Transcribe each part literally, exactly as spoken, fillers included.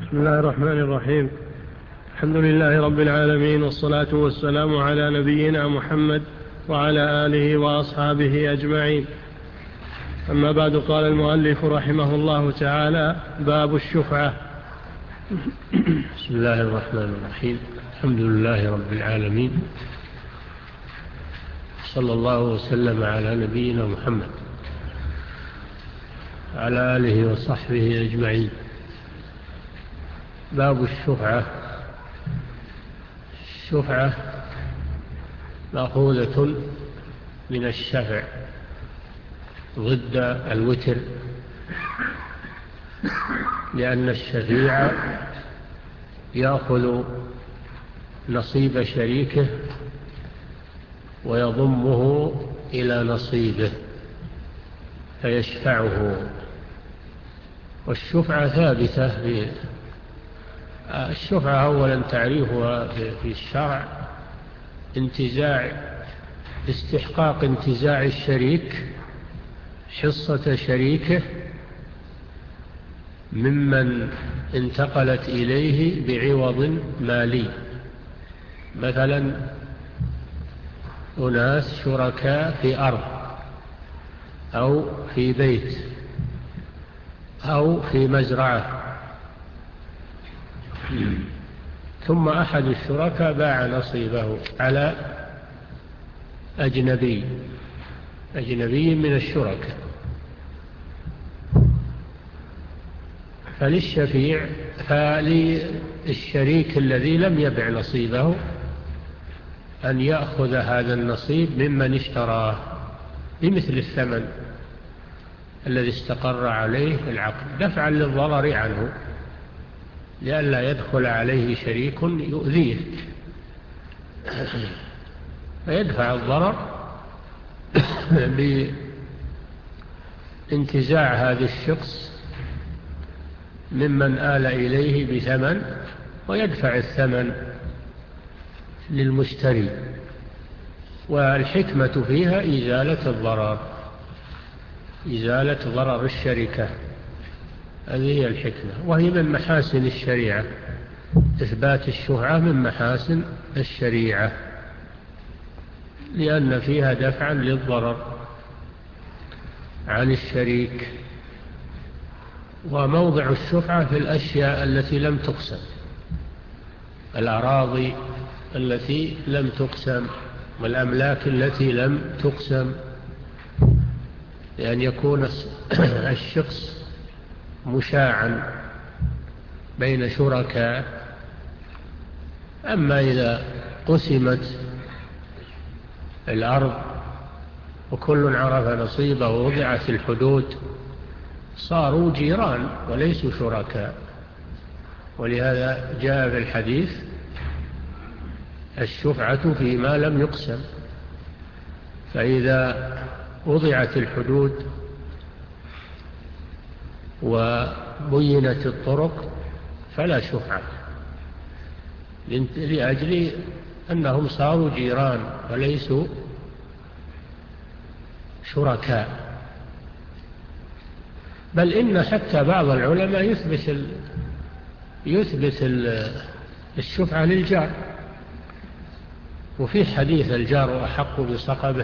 بسم الله الرحمن الرحيم. الحمد لله رب العالمين، والصلاة والسلام على نبينا محمد وعلى آله وأصحابه أجمعين. أما بعد، قال المؤلف رحمه الله تعالى: باب الشفعة. بسم الله الرحمن الرحيم. الحمد لله رب العالمين، صلى الله وسلم على نبينا محمد على آله وصحبه أجمعين. باب الشفعة. الشفعة مأخوذة من الشفع ضد الوتر، لأن الشفيع يأخذ نصيب شريكه ويضمه إلى نصيبه فيشفعه. والشفعة ثابتة في الشفعة أولا تعريفها في الشرع انتزاع استحقاق انتزاع الشريك حصة شريكه ممن انتقلت إليه بعوض مالي. مثلا أناس شركاء في أرض أو في بيت أو في مزرعة، ثم أحد الشركاء باع نصيبه على أجنبي أجنبي من الشركاء، فللشفيع فللشريك الذي لم يبع نصيبه أن يأخذ هذا النصيب ممن اشتراه بمثل الثمن الذي استقر عليه العقد، دفعا للضرر عنه لئلا يدخل عليه شريك يؤذيه، فيدفع الضرر بانتزاع هذا الشخص ممن آل إليه بثمن، ويدفع الثمن للمشتري. والحكمة فيها إزالة الضرر إزالة ضرر الشركة، هذه هي الحكمة، وهي من محاسن الشريعة. إثبات الشفعة من محاسن الشريعة لأن فيها دفعا للضرر عن الشريك. وموضع الشفعة في الأشياء التي لم تقسم، الأراضي التي لم تقسم والأملاك التي لم تقسم، لأن يكون الشخص مشاعا بين شركاء. أما إذا قسمت الأرض وكل عرف نصيبه ووضعت الحدود صاروا جيران وليسوا شركاء. ولهذا جاء في الحديث الشفعة فيما لم يقسم، فإذا وضعت الحدود وبينت الطرق فلا شفعة، لأجل أنهم صاروا جيران وليسوا شركاء. بل إن حتى بعض العلماء يثبت ال... يثبت ال... الشفعة للجار، وفي حديث الجار أحق بصقبه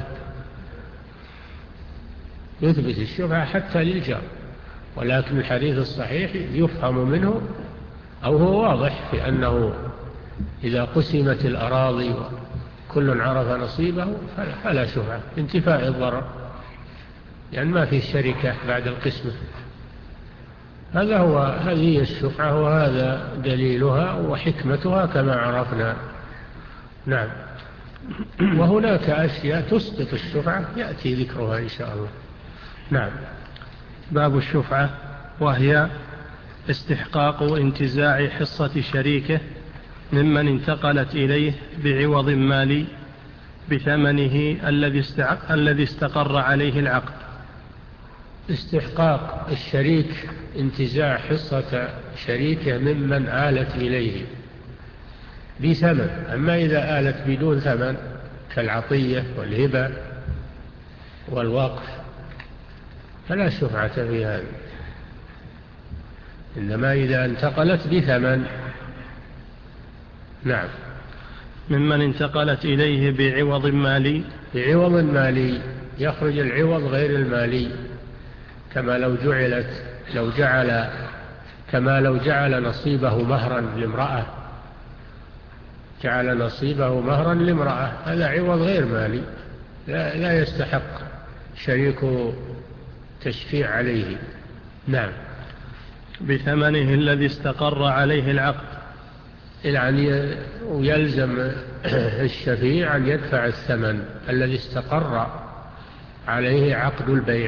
يثبت الشفعة حتى للجار، ولكن الحديث الصحيح يفهم منه أو هو واضح في أنه إذا قسمت الأراضي وكل عرف نصيبه فلا شفعة، انتفاء الضرر، يعني ما في شركة بعد القسمة. هذا هو هذه الشفعة وهذا دليلها وحكمتها كما عرفنا. نعم. وهناك أشياء تسقط الشفعة يأتي ذكرها إن شاء الله. نعم. باب الشفعة، وهي استحقاق انتزاع حصة شريكه ممن انتقلت إليه بعوض مالي بثمنه الذي استقر عليه العقد. استحقاق الشريك انتزاع حصة شريكه ممن آلت إليه بثمن. أما إذا آلت بدون ثمن كالعطية والهبة والوقف فلا شفعة في هذا. إنما إذا انتقلت بثمن. نعم. ممن انتقلت إليه بعوض مالي. بعوض مالي يخرج العوض غير المالي، كما لو جعلت لو جعل كما لو جعل نصيبه مهرا لامرأة جعل نصيبه مهرا لامرأة هذا عوض غير مالي، لا, لا يستحق شريك تشفيع عليه. نعم. بثمنه الذي استقر عليه العقد، يعني يلزم الشفيع أن يدفع الثمن الذي استقر عليه عقد البيع،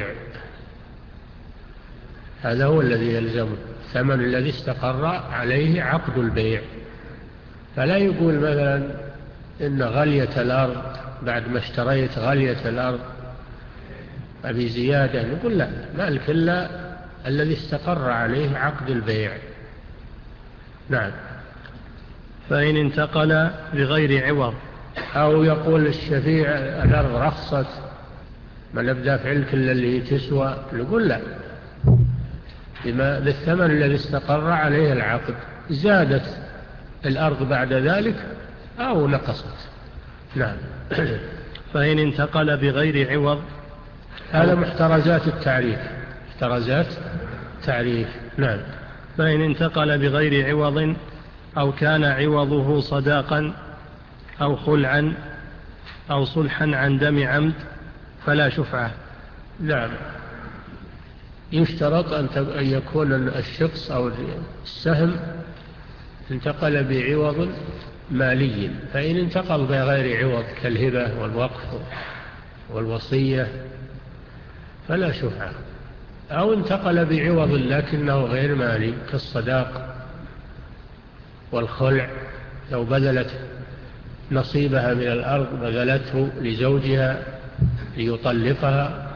هذا هو الذي يلزمه، الثمن الذي استقر عليه عقد البيع. فلا يقول مثلا إن غلية الأرض بعد ما اشتريت غلية الأرض أبي زيادة، نقول لا، مالك إلا الذي استقر عليه عقد البيع. نعم. فإن انتقل بغير عوض، أو يقول الشفيع الأرض رخصت ما نبدأ فعل كل اللي تسوى، نقول لا، بما بالثمن الذي استقر عليه العقد، زادت الأرض بعد ذلك أو نقصت. نعم. فإن انتقل بغير عوض، هذا محترزات التعريف، محترزات تعريف. نعم. فإن انتقل بغير عوض أو كان عوضه صداقا أو خلعا أو صلحا عن دم عمد فلا شفعة. نعم. يشترط أن يكون الشخص أو السهم انتقل بعوض مالي، فإن انتقل بغير عوض كالهبة والوقف والوصية فلا شفعة، أو انتقل بعوض لكنه غير مالي كالصداق والخلع، لو بذلت نصيبها من الأرض بذلته لزوجها ليطلقها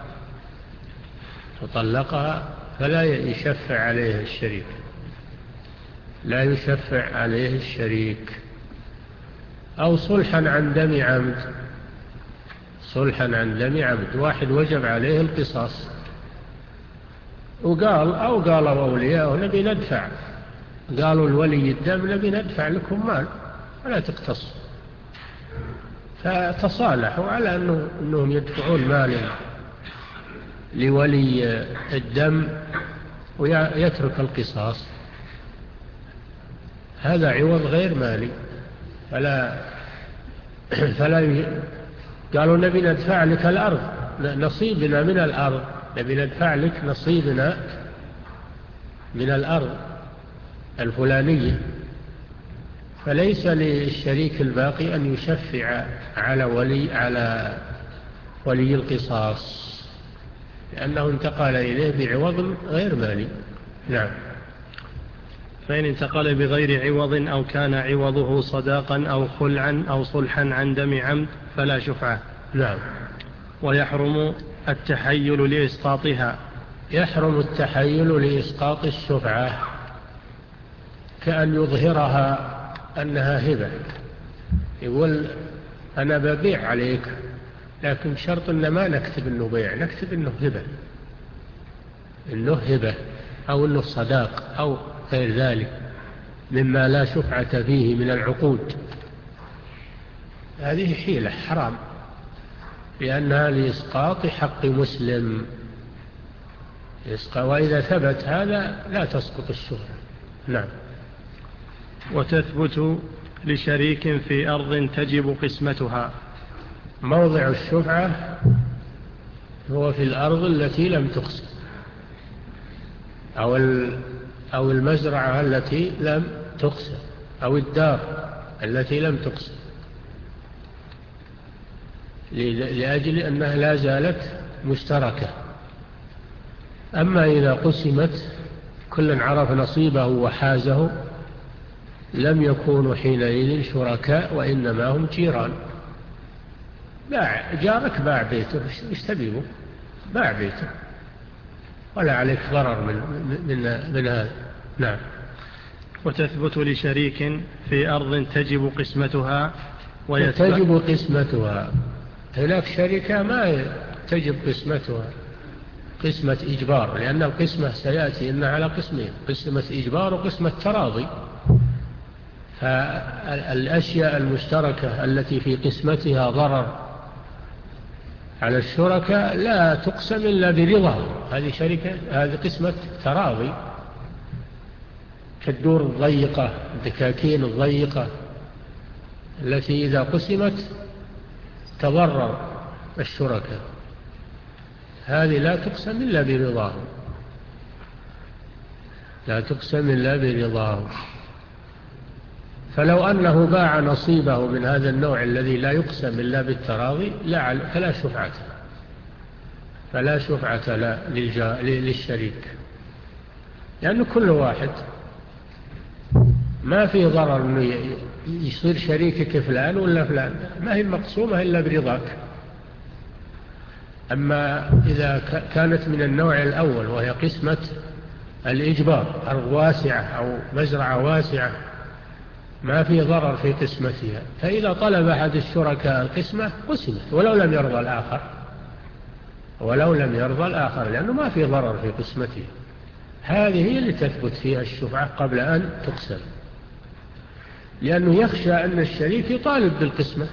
تطلقها فلا يشفع عليه الشريك، لا يشفع عليه الشريك. أو صلحا عن دم عمد، صلحا عن دم عمد، واحد وجب عليه القصاص وقال أو قالوا أولياءه نبي ندفع، قالوا الولي الدم نبي ندفع لكم مال ولا تقتص، فتصالحوا على أنه أنهم يدفعون مال لولي الدم ويترك القصاص، هذا عوض غير مالي. فلا فلا ي... قالوا نبي ندفع لك الأرض، نصيبنا من الأرض، نبي ندفع لك نصيبنا من الأرض الفلانية، فليس للشريك الباقي أن يشفع على ولي على ولي القصاص لأنه انتقل إليه بعوض غير مالي. نعم. فإن انتقل بغير عوض أو كان عوضه صداقا أو خلعا أو صلحا عن دم عمد فلا شفعة. نعم. ويحرم التحيل لإسقاطها، يحرم التحيل لإسقاط الشفعة، كأن يظهرها أنها هبة، يقول أنا ببيع عليك لكن شرط أن ما نكتب أنه بيع، نكتب أنه هبة، أنه هبة أو أنه صداق أو غير ذلك مما لا شفعة فيه من العقود، هذه حيلة حرام لأنها لإسقاط حق مسلم، وإذا ثبت هذا لا تسقط الشفعة. نعم. وتثبت لشريك في أرض تجب قسمتها، موضع الشفعة هو في الأرض التي لم تقسم أو أو المزرعة التي لم تقسم أو الدار التي لم تقسم، لأجل أنها لا زالت مشتركة. أما إذا قسمت كل عرف نصيبه وحازه لم يكونوا حينئذ شركاء وإنما هم جيران. باع جارك باع بيته، ايش تبيه؟ باع بيته ولا عليك ضرر من, من, من هذا. نعم. وتثبت لشريك في أرض تجب قسمتها تجب قسمتها، هناك شركة ما تجب قسمتها، قسمة إجبار، لأن القسمة سيأتي إنها على قسمين، قسمة إجبار وقسمة تراضي. فالأشياء المشتركة التي في قسمتها ضرر على الشركاء لا تقسم إلا برضاهم، هذه شركة، هذه قسمة تراضي، كالدور الضيقة، الدكاكين الضيقة التي إذا قسمت تضرر الشركاء، هذه لا تقسم إلا برضاهم، لا تقسم إلا برضاهم. فلو أنه باع نصيبه من هذا النوع الذي لا يقسم إلا بالتراضي فلا شفعة، فلا شفعة للشريك، لأن كل واحد ما في ضرر أنه يصير شريكك فلان ولا فلان، ما هي مقسومة إلا برضاك. أما إذا كانت من النوع الأول وهي قسمة الإجبار، أرض واسعة أو مزرعة واسعة ما في ضرر في قسمتها، فإذا طلب أحد الشركاء القسمة قسمت ولو لم يرضى الآخر، ولو لم يرضى الآخر، لأنه ما في ضرر في قسمتها. هذه هي اللي تثبت فيها الشفعة قبل أن تقسم، لأنه يخشى أن الشريك يطالب بالقسمة،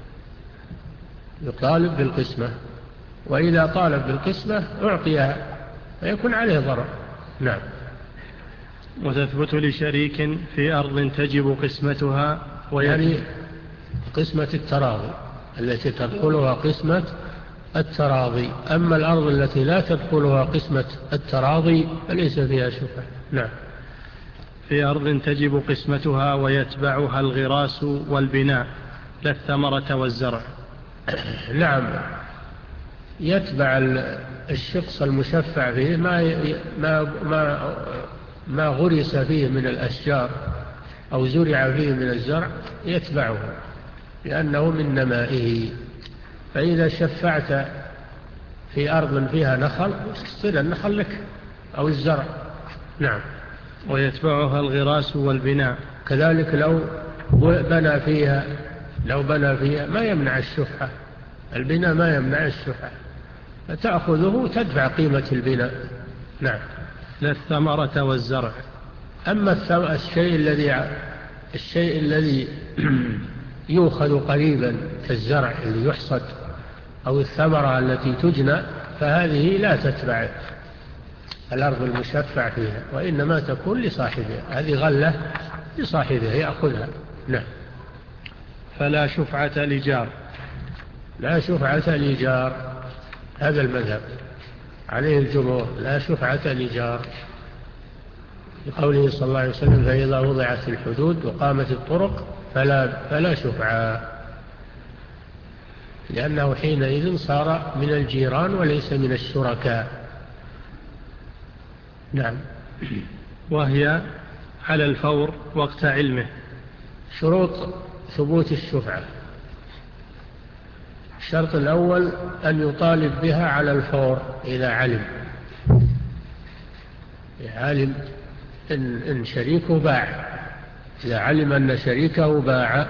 يطالب بالقسمة، وإذا طالب بالقسمة أعطيها فيكون عليه ضرر. نعم. وتثبت لشريك في أرض تجب قسمتها، يعني قسمة التراضي التي تدخلها قسمة التراضي. أما الأرض التي لا تدخلها قسمة التراضي فليس فيها شفعة. نعم. في أرض تجب قسمتها ويتبعها الغراس والبناء لا الثمرة والزرع. نعم، يتبع الشخص المشفع فيه ما ما ما ما غرس فيه من الأشجار أو زرع فيه من الزرع، يتبعه لأنه من نمائه. فإذا شفعت في أرض فيها نخل يصير النخل لك أو الزرع. نعم. ويتبعها الغراس والبناء. كذلك لو بنى فيها لو بنى فيها ما يمنع الشفعة، البناء ما يمنع الشفعة، فتأخذه تدفع قيمة البناء. نعم. لا الثمرة والزرع. أما الشيء الذي الشيء الذي يؤخذ قريبا كالزرع اللي يحصد أو الثمرة التي تجنى فهذه لا تتبع الأرض المشفع فيها، وإنما تكون لصاحبها، هذه غلة لصاحبها يأخذها. نعم. فلا شفعة لجار. لا شفعة لجار، هذا المذهب عليه الجمهور، لا شفعة لجار، لقوله صلى الله عليه وسلم فإذا وضعت الحدود وقامت الطرق فلا, فلا شفعة، لأنه حينئذ صار من الجيران وليس من الشركاء. نعم. وهي على الفور وقت علمه. شروط ثبوت الشفعة: الشرط الأول أن يطالب بها على الفور إذا علم علم إن, إن شريكه باع، إذا علم أن شريكه باع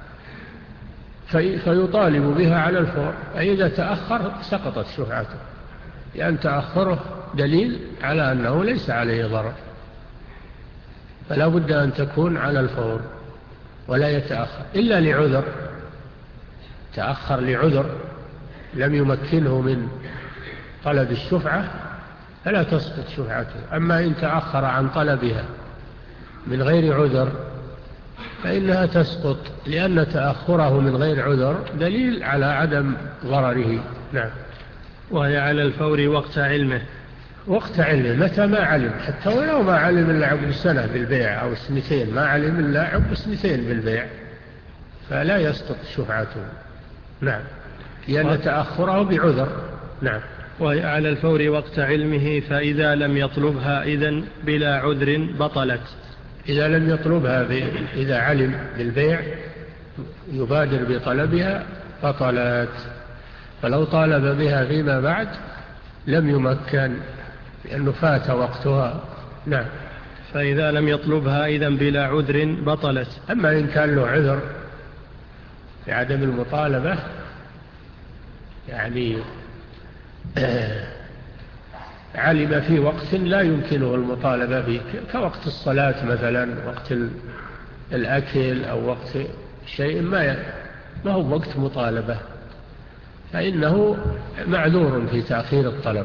في فيطالب بها على الفور، فإذا تأخر سقطت شفعته، لأن تأخره دليل على أنه ليس عليه ضرر، فلا بد أن تكون على الفور ولا يتأخر إلا لعذر، تأخر لعذر لم يمكنه من طلب الشفعة فلا تسقط شفعته. أما إن تأخر عن طلبها من غير عذر فإنها تسقط، لأن تأخره من غير عذر دليل على عدم ضرره. نعم. وهي على الفور وقت علمه. وقت علمه، متى ما علم، حتى ولو ما علم إلا عقب سنة بالبيع أو سنتين، ما علم إلا عقب سنتين بالبيع فلا يسقط شفعته. نعم، لأن تأخره بعذر. نعم. وهي على الفور وقت علمه، فإذا لم يطلبها إذن بلا عذر بطلت. إذا لم يطلبها ب... إذا علم بالبيع يبادر بطلبها بطلت، فلو طالب بها فيما بعد لم يمكن لأنه فات وقتها. نعم. فإذا لم يطلبها إذن بلا عذر بطلت. أما إن كان له عذر بعدم المطالبة، يعني علم في وقت لا يمكنه المطالبة به كوقت الصلاة مثلا، وقت الأكل أو وقت شيء ما ما هو وقت مطالبة، فإنه معذور في تأخير الطلب.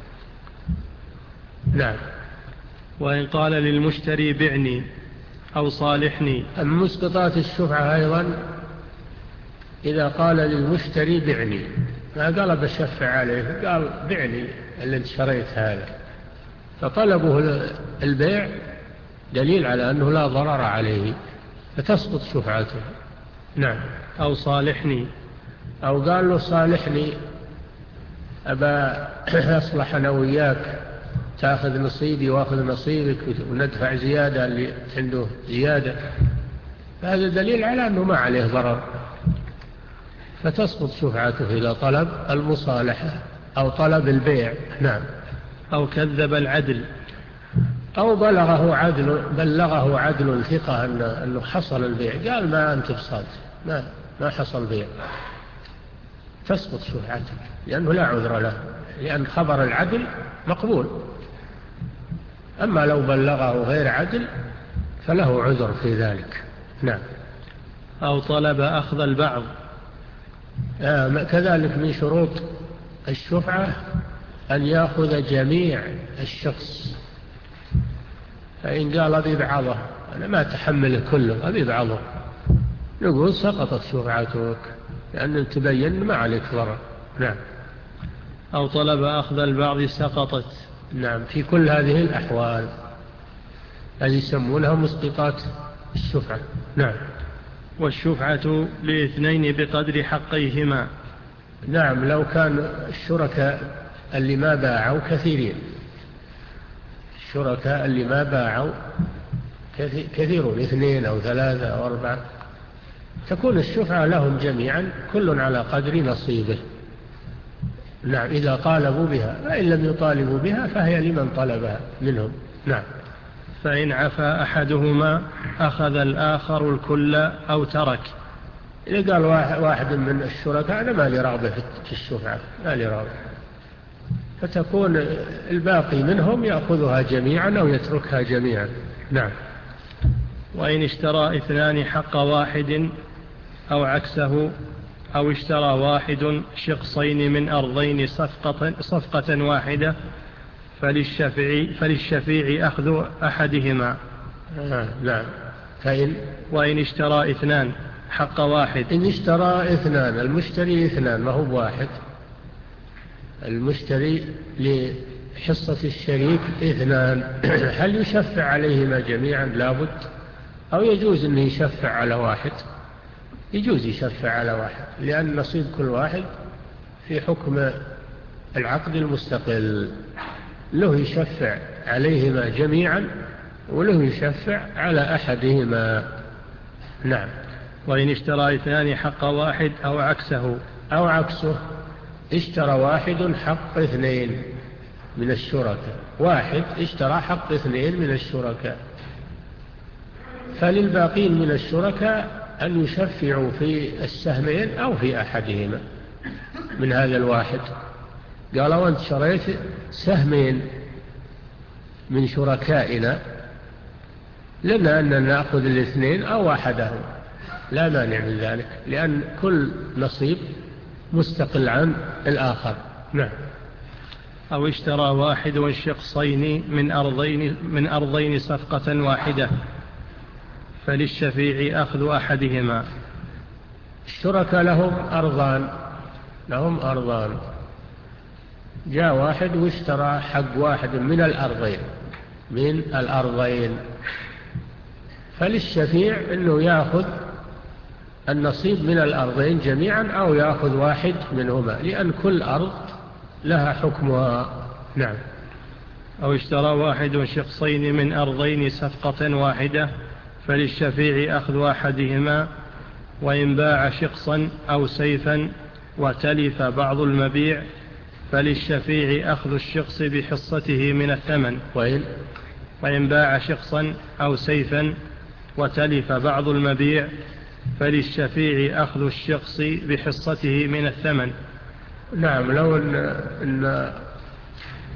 نعم. وإن قال للمشتري بعني أو صالحني. من مسقطات الشفعة أيضا إذا قال للمشتري بعني، ما قال بشفع عليه، قال بعني اللي انت شريت هذا، فطلبه البيع دليل على أنه لا ضرر عليه فتسقط شفعته. نعم. أو صالحني، أو قال له صالحني أبا أصلح أنا وياك، تأخذ نصيبي وأخذ نصيبك وندفع زيادة اللي عنده زيادة، فهذا دليل على أنه ما عليه ضرر فتسقط شفعته إلى طلب المصالحة أو طلب البيع. نعم. أو كذب العدل، أو بلغه عدل بلغه عدل ثقة أنه حصل البيع، قال ما أنت بصاد، ما ما حصل بيع، تسقط شفعته لأنه لا عذر له، لأن خبر العدل مقبول. أما لو بلغه غير عدل فله عذر في ذلك. نعم. أو طلب أخذ البعض. آه كذلك من شروط الشفعة أن يأخذ جميع الشخص، فإن قال أبي بعضه أنا ما تحمله كله أبي بعضه، نقول سقطت شفعتك لأن تبين ما عليك ضرر. نعم. أو طلب أخذ البعض سقطت. نعم. في كل هذه الأحوال هذه يسمونها مسقطات الشفعة. نعم. والشفعة لاثنين بقدر حقيهما. نعم. لو كان الشركاء اللي ما باعوا كثيرين، الشركاء اللي ما باعوا كثيرون، اثنين أو ثلاثة أو أربعة، تكون الشفعة لهم جميعا كل على قدر نصيبه. نعم. إذا طالبوا بها، فإن لم يطالبوا بها فهي لمن طلبها منهم. نعم. فإن عفا أحدهما أخذ الآخر الكل أو ترك. إذا قال واحد من الشركاء أنا ما لي رغبة في الشفعة، ما لي رغبة، فتكون الباقي منهم يأخذها جميعا أو يتركها جميعا. نعم. وإن اشترى اثنان حق واحد أو عكسه، أو اشترى واحد شقصين من أرضين صفقة, صفقة واحدة، فللشفيع, فللشفيع أخذ أحدهما. آه نعم. فإن وإن اشترى اثنان حق واحد. إن اشترى اثنان، المشتري اثنان ما هو واحد، المشتري لحصة الشريك اثنان، هل يشفع عليهما جميعا؟ لابد. أو يجوز أن يشفع على واحد؟ يجوز يشفع على واحد، لأن نصيب كل واحد في حكم العقد المستقل، له يشفع عليهما جميعا وله يشفع على أحدهما. نعم. وإن اشترى اثنان حق واحد أو عكسه. أو عكسه، اشترى واحد حق اثنين من الشركاء، واحد اشترى حق اثنين من الشركاء، فللباقين من الشركاء أن يشفعوا في السهمين أو في أحدهما من هذا الواحد. قال وانت شريت سهمين من شركائنا، لنا أن نأخذ الاثنين أو أحدهم، لا مانع من ذلك، لأن كل نصيب مستقل عن الآخر. نعم. أو اشترى واحد والشقصين من أرضين, من أرضين صفقة واحدة، فللشفيع أخذ أحدهما. الشركاء لهم أرضان، لهم أرضان، جاء واحد واشترى حق واحد من الأرضين من الأرضين فللشفيع أنه يأخذ النصيب من الأرضين جميعا أو يأخذ واحد منهما، لأن كل أرض لها حكمها. نعم. أو اشترى واحد شخصين من أرضين صفقة واحدة، فللشفيع أخذ أحدهما. وإن باع شخصا أو سيفا وتلف بعض المبيع، فللشفيع أخذ الشخص بحصته من الثمن. وإن, وإن باع شخصا أو سيفا وتلف بعض المبيع، فللشفيع أخذ الشخص بحصته من الثمن. نعم. لو أن, إن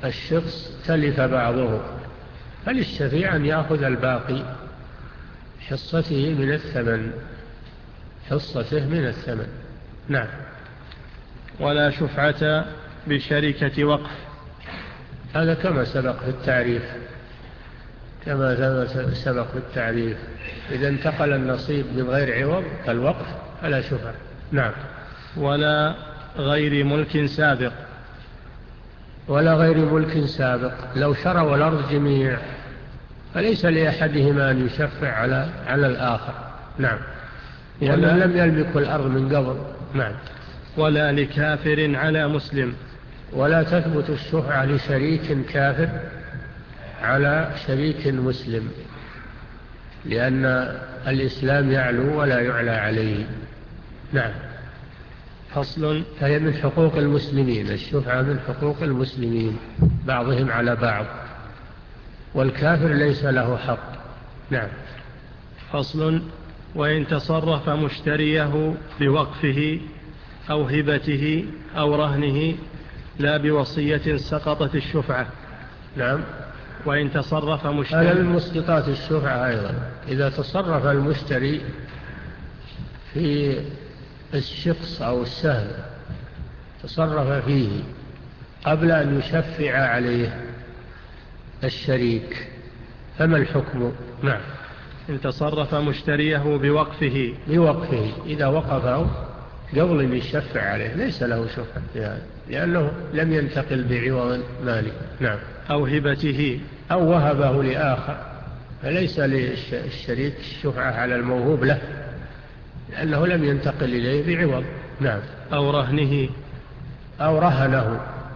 الشخص تلف بعضه، فللشفيع أن يأخذ الباقي حصته من الثمن حصته من الثمن. نعم. ولا شفعة بشركة وقف. هذا كما سبق في التعريف كما سبق في التعريف إذا انتقل النصيب من غير عوض كالوقف فلا شفعة. نعم. ولا غير ملك سابق. ولا غير ملك سابق، لو شروا الأرض جميع فليس لأحدهما أن يشفع على على الآخر. نعم. لأنه لم يملك الأرض من قبل. نعم. ولا لكافر على مسلم. ولا تثبت الشفعة لشريك كافر على شريك مسلم، لأن الإسلام يعلو ولا يعلى عليه. نعم. فصل. فهي من حقوق المسلمين، الشفعة من حقوق المسلمين بعضهم على بعض، والكافر ليس له حق. نعم. فصل. وإن تصرف مشتريه بوقفه أو هبته أو رهنه لا بوصية سقطت الشفعة. نعم. وإن تصرف مشتري. هذا من مسقطات الشفعة أيضا، إذا تصرف المشتري في الشخص أو السهم تصرف فيه قبل أن يشفع عليه الشريك فما الحكم؟ نعم. إن تصرف مشتريه بوقفه. بوقفه إذا وقفه قبل أن يشفع عليه ليس له شفعة في هذا، لأنه لم ينتقل بعوض مالي. نعم. أو هبته. أو وهبه لآخر فليس للشريك الشفعة على الموهوب له، لأنه لم ينتقل إليه بعوض. نعم. أو رهنه. أو رهنه،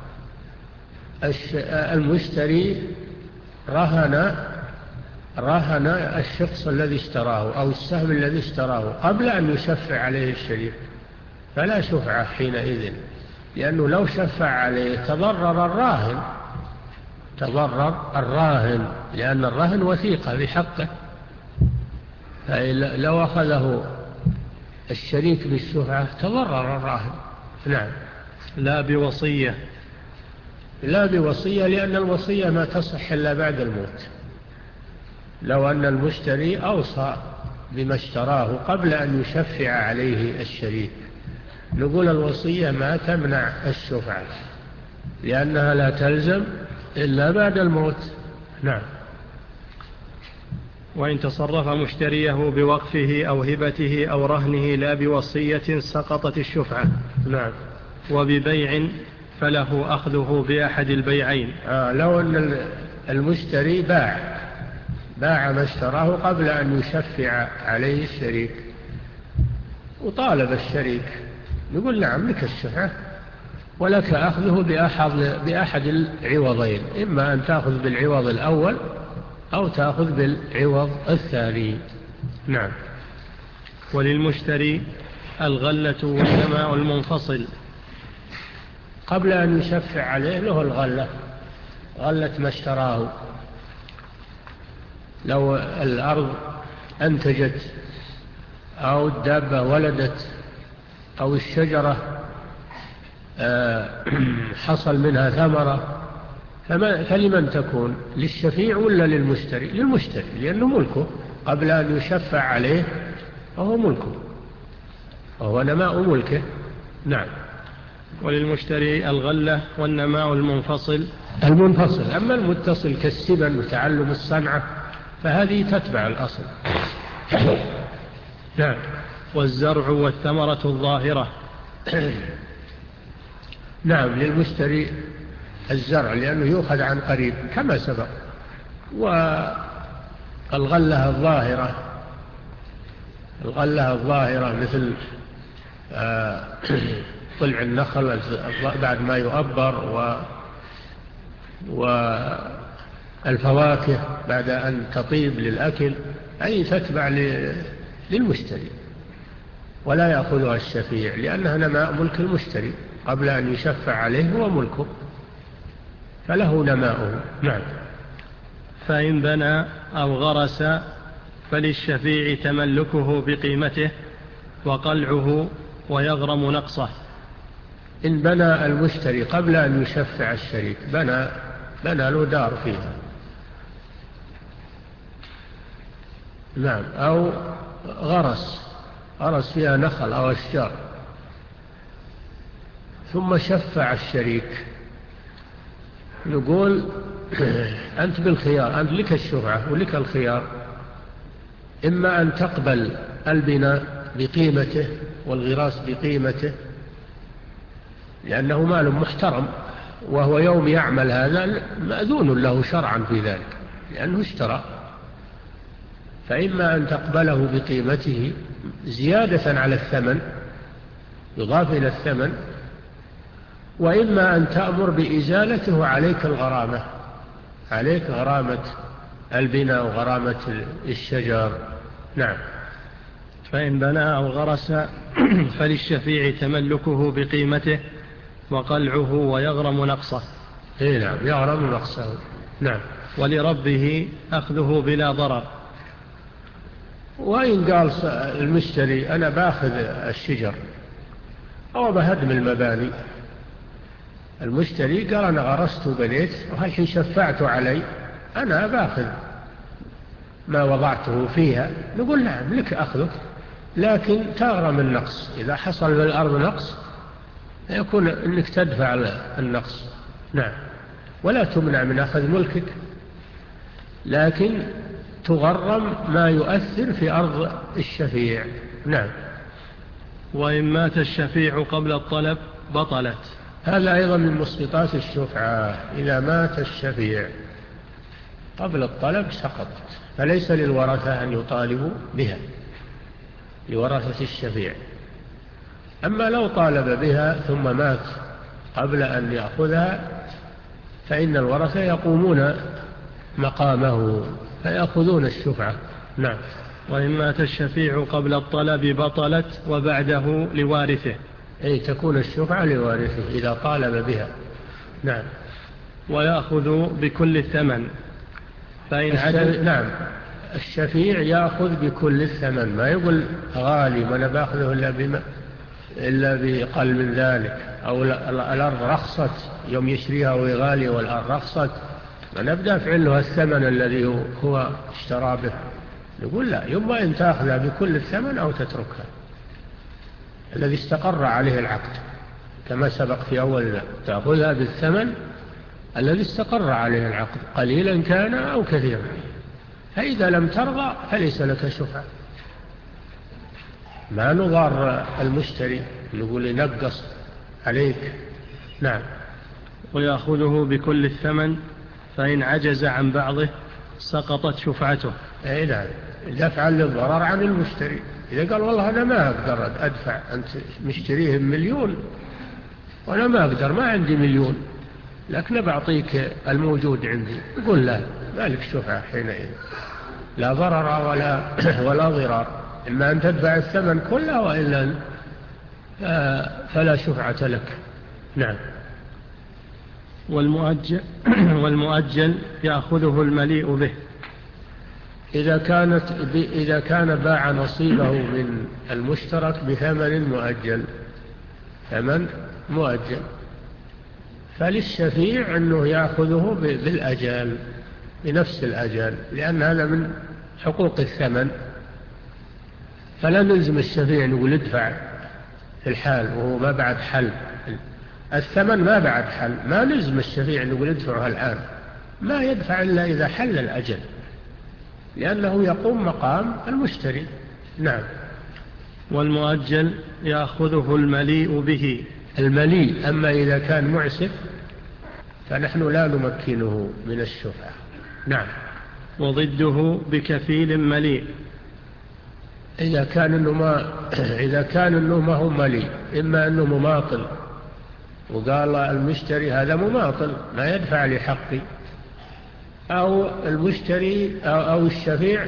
المشتري رهن رهن الشخص الذي اشتراه أو السهم الذي اشتراه قبل أن يشفع عليه الشريك، فلا شفعة حينئذ، لأنه لو شفع عليه تضرر الراهن تضرر الراهن لأن الراهن وثيقة بحقه، فلو أخذه الشريك بالشفعة تضرر الراهن. نعم. لا بوصية. لا بوصية، لأن الوصية ما تصح إلا بعد الموت. لو أن المشتري أوصى بما اشتراه قبل أن يشفع عليه الشريك نقول الوصية ما تمنع الشفعة، لأنها لا تلزم إلا بعد الموت. نعم. وإن تصرف مشتريه بوقفه أو هبته أو رهنه لا بوصية سقطت الشفعة. نعم. وببيع فله أخذه بأحد البيعين. آه لو أن المشتري باع باع ما اشتراه قبل أن يشفع عليه الشريك وطالب الشريك نقول نعم لك الشفعة ولك أخذه بأحد, بأحد العوضين، إما أن تأخذ بالعوض الأول أو تأخذ بالعوض الثاني. نعم. وللمشتري الغلة والنماء المنفصل. قبل أن يشفع عليه له الغلة، غلة ما اشتراه. لو الأرض أنتجت أو الدابة ولدت أو الشجرة حصل منها ثمرة فلمن تكون؟ للشفيع ولا للمشتري؟ للمشتري، لأنه ملكه قبل أن يشفع عليه وهو ملكه وهو نماء ملكه. نعم. وللمشتري الغلة والنماء المنفصل. المنفصل. أما المتصل كالسبن وتعلم الصنعة فهذه تتبع الأصل. نعم. والزرع والثمرة الظاهرة. نعم. للمشتري الزرع لأنه يؤخذ عن قريب كما سبق، والغلة الظاهرة الغلة الظاهرة مثل طلع النخل بعد ما يؤبر والفواكه بعد أن تطيب للأكل، أي تتبع للمشتري ولا يأخذها الشفيع، لأنها نماء ملك المشتري قبل أن يشفع عليه هو ملكه فله نماؤه. نعم. فإن بنى أو غرس فللشفيع تملكه بقيمته وقلعه ويغرم نقصه. إن بنى المشتري قبل أن يشفع الشريك، بنى بنى له دار فيها. نعم. أو غرس غرس فيها نخل أو أشجار ثم شفع الشريك، نقول أنت بالخيار، أنت لك الشفعة ولك الخيار، إما أن تقبل البناء بقيمته والغراس بقيمته لأنه مال محترم، وهو يوم يعمل هذا مأذون له شرعا في ذلك لأنه اشترى، فإما أن تقبله بقيمته زيادة على الثمن يضاف إلى الثمن، وإما أن تأمر بإزالته عليك الغرامة، عليك غرامة البناء وغرامة الشجر. نعم. فإن بنى أو غرس فللشفيع تملكه بقيمته وقلعه ويغرم نقصه. إيه نعم، يغرم نقصه. نعم. ولربه أخذه بلا ضرر. وإن قال المشتري أنا باخذ الشجر أو بهدم المباني، المشتري قال أنا غرست وبنيت وهالحين شفعت علي، أنا باخذ ما وضعته فيها، نقول نعم لك أخذك، لكن تغرم النقص. إذا حصل بالأرض نقص يكون أنك تدفع النقص. نعم. ولا تمنع من أخذ ملكك، لكن تغرم ما يؤثر في أرض الشفيع. نعم. وإن مات الشفيع قبل الطلب بطلت. هذا أيضا من مسقطات الشفعة، إذا مات الشفيع قبل الطلب سقطت، فليس للورثة أن يطالبوا بها، لورثة الشفيع. أما لو طالب بها ثم مات قبل أن يأخذها فإن الورثة يقومون مقامه فيأخذون الشفعة. نعم. وإن مات الشفيع قبل الطلب بطلت وبعده لوارثه. أي تكون الشفعة لوارثه إذا طالب بها. نعم. ويأخذ بكل الثمن فإن عجز. نعم. الشفيع يأخذ بكل الثمن، ما يقول غالي وأنا بأخذه إلا, بما إلا بقل من ذلك، أو الأرض رخصت يوم يشريها ويغالي والأرض رخصت ونبدأ فعلها الثمن الذي هو اشترى به. نقول لا، يبقى أن تأخذها بكل الثمن أو تتركها الذي استقر عليه العقد، كما سبق في أول، تأخذها بالثمن الذي استقر عليه العقد قليلا كان أو كثيرا، فإذا لم ترضى فليس لك شفعة. ما نضار المشتري نقول ينقص عليك. نعم. ويأخذه بكل الثمن فإن عجز عن بعضه سقطت شفعته. أي نعم، دفعا للضرر عن المشتري. إذا قال والله أنا ما أقدر أدفع، أنت مشتريه بمليون وأنا ما أقدر، ما عندي مليون، لكن بعطيك الموجود عندي، يقول لا، مالك شفعة حينئذ، لا ضرر ولا ولا ضرار، إما أن تدفع الثمن كله وإلا فلا شفعة لك. نعم. والمؤجل, والمؤجل يأخذه المليء به إذا كانت إذا كان باع نصيبه من المشترك بثمن مؤجل، ثمن مؤجل، فللشفيع أنه يأخذه بالأجال، بنفس الأجال، لأن هذا من حقوق الثمن، فلا نلزم الشفيع نقول ادفع في الحال وهو ما بعد حل الثمن، ما بعد حل، ما نلزم الشفيع نقول ادفعها الآن، ما يدفع إلا إذا حل الأجل، لأنه يقوم مقام المشتري. نعم. والمؤجل يأخذه المليء به. المليء، أما إذا كان معسف فنحن لا نمكنه من الشفعة. نعم. وضده بكفيل مليء. إذا كان إنه ما إذا كان إنه ما هو مليء، إما إنه مماطل وقال المشتري هذا مماطل ما يدفع لي حقي، أو المشتري أو, أو الشفيع،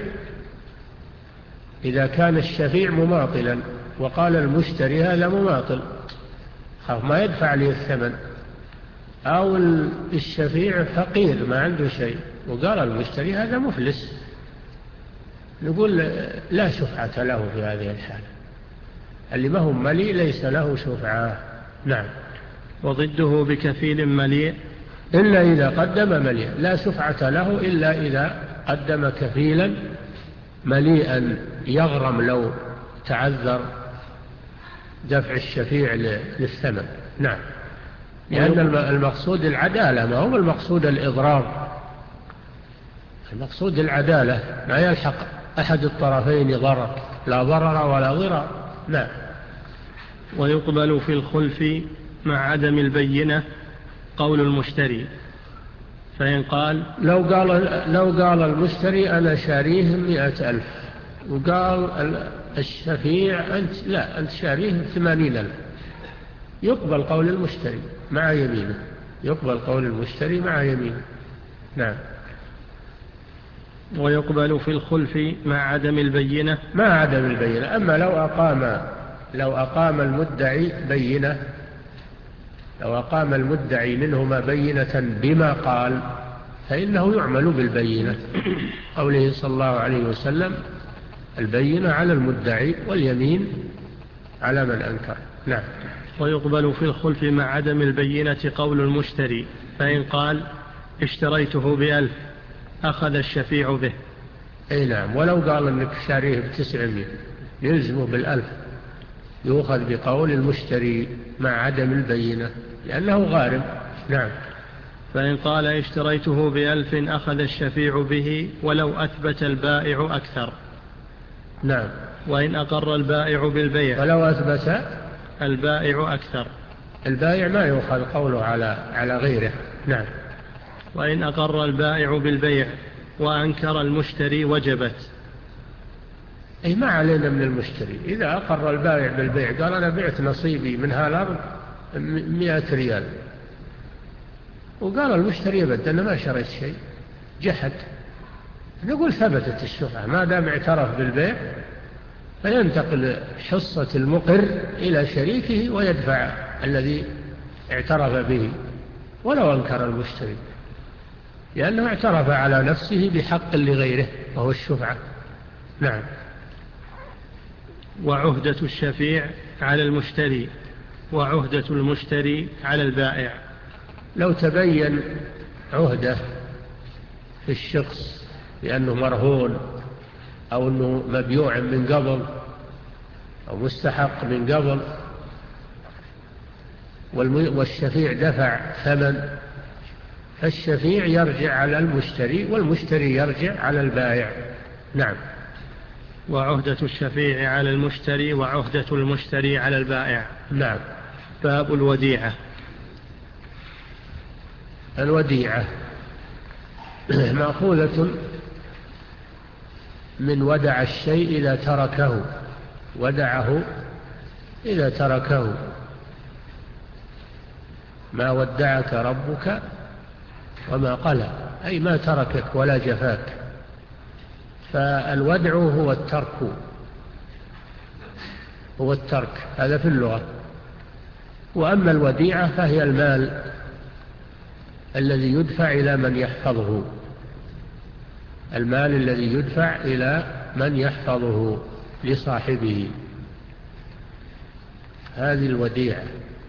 إذا كان الشفيع مماطلا وقال المشتري هذا مماطل خاف ما يدفع لي الثمن، أو الشفيع فقير ما عنده شيء وقال المشتري هذا مفلس، نقول لا شفعة له في هذه الحالة، اللي ما هو مليء ليس له شفعة. نعم. وضده بكفيل مليء إلا إذا قدم مليئا، لا شفعة له إلا إذا قدم كفيلا مليئا يغرم لو تعذر دفع الشفيع للثمن. نعم، لأن المقصود العدالة، ما هو المقصود الإضرار، المقصود العدالة، ما يلحق أحد الطرفين ضرر، لا ضرر ولا ضرر. نعم. ويقبل في الخلف مع عدم البينة قول المشتري، فإن قال لو قال لو قال المشتري أنا شاريه مئة ألف، وقال الشفيع أنت لا أنت شاريه ثمانين ألف، يقبل قول المشتري مع يمينه، يقبل قول المشتري مع يمينه. نعم. ويقبل في الخلف مع عدم البينة مع عدم البينة. أما لو أقام لو أقام المدعي بينة لو أقام المدعي منهما بينة بما قال فإنه يعمل بالبينة، قوله صلى الله عليه وسلم البينة على المدعي واليمين على من أنكر. نعم. ويقبل في الخلف مع عدم البينة قول المشتري، فإن قال اشتريته بألف أخذ الشفيع به. أي نعم، ولو قال أنك شاريه بتسعمائة يلزمه بالألف، يؤخذ بقول المشتري مع عدم البينة لأنه غارم. نعم. فإن قال اشتريته بألف أخذ الشفيع به ولو أثبت البائع أكثر. نعم. وإن أقر البائع بالبيع ولو أثبت البائع أكثر، البائع ما يؤخذ قوله على على غيره. نعم. وإن أقر البائع بالبيع وأنكر المشتري وجبت. أي ما علينا من المشتري، إذا أقر البائع بالبيع قال أنا بعت نصيبي من هالأرض مئة ريال، وقال المشتري أبدا أنا ما شريت شيء، جحد، نقول ثبتت الشفعة ما دام اعترف بالبيع، فينتقل حصة المقر إلى شريكه ويدفع الذي اعترف به ولو أنكر المشتري، لأنه اعترف على نفسه بحق لغيره وهو الشفعة. نعم. وعهدة الشفيع على المشتري وعهدة المشتري على البائع. لو تبين عهدة في الشخص لأنه مرهون أو أنه مبيوع من قبل أو مستحق من قبل والشفيع دفع ثمن، فالشفيع يرجع على المشتري والمشتري يرجع على البائع. نعم. وعهدة الشفيع على المشتري وعهدة المشتري على البائع. نعم. باب الوديعة. الوديعة مأخوذة من ودع الشيء إذا تركه، ودعه إذا تركه، ما ودعك ربك وما قلى، أي ما تركك ولا جفاك. فالودع هو الترك، هو الترك، هذا في اللغة. وأما الوديعة فهي المال الذي يدفع إلى من يحفظه، المال الذي يدفع إلى من يحفظه لصاحبه، هذه الوديعة.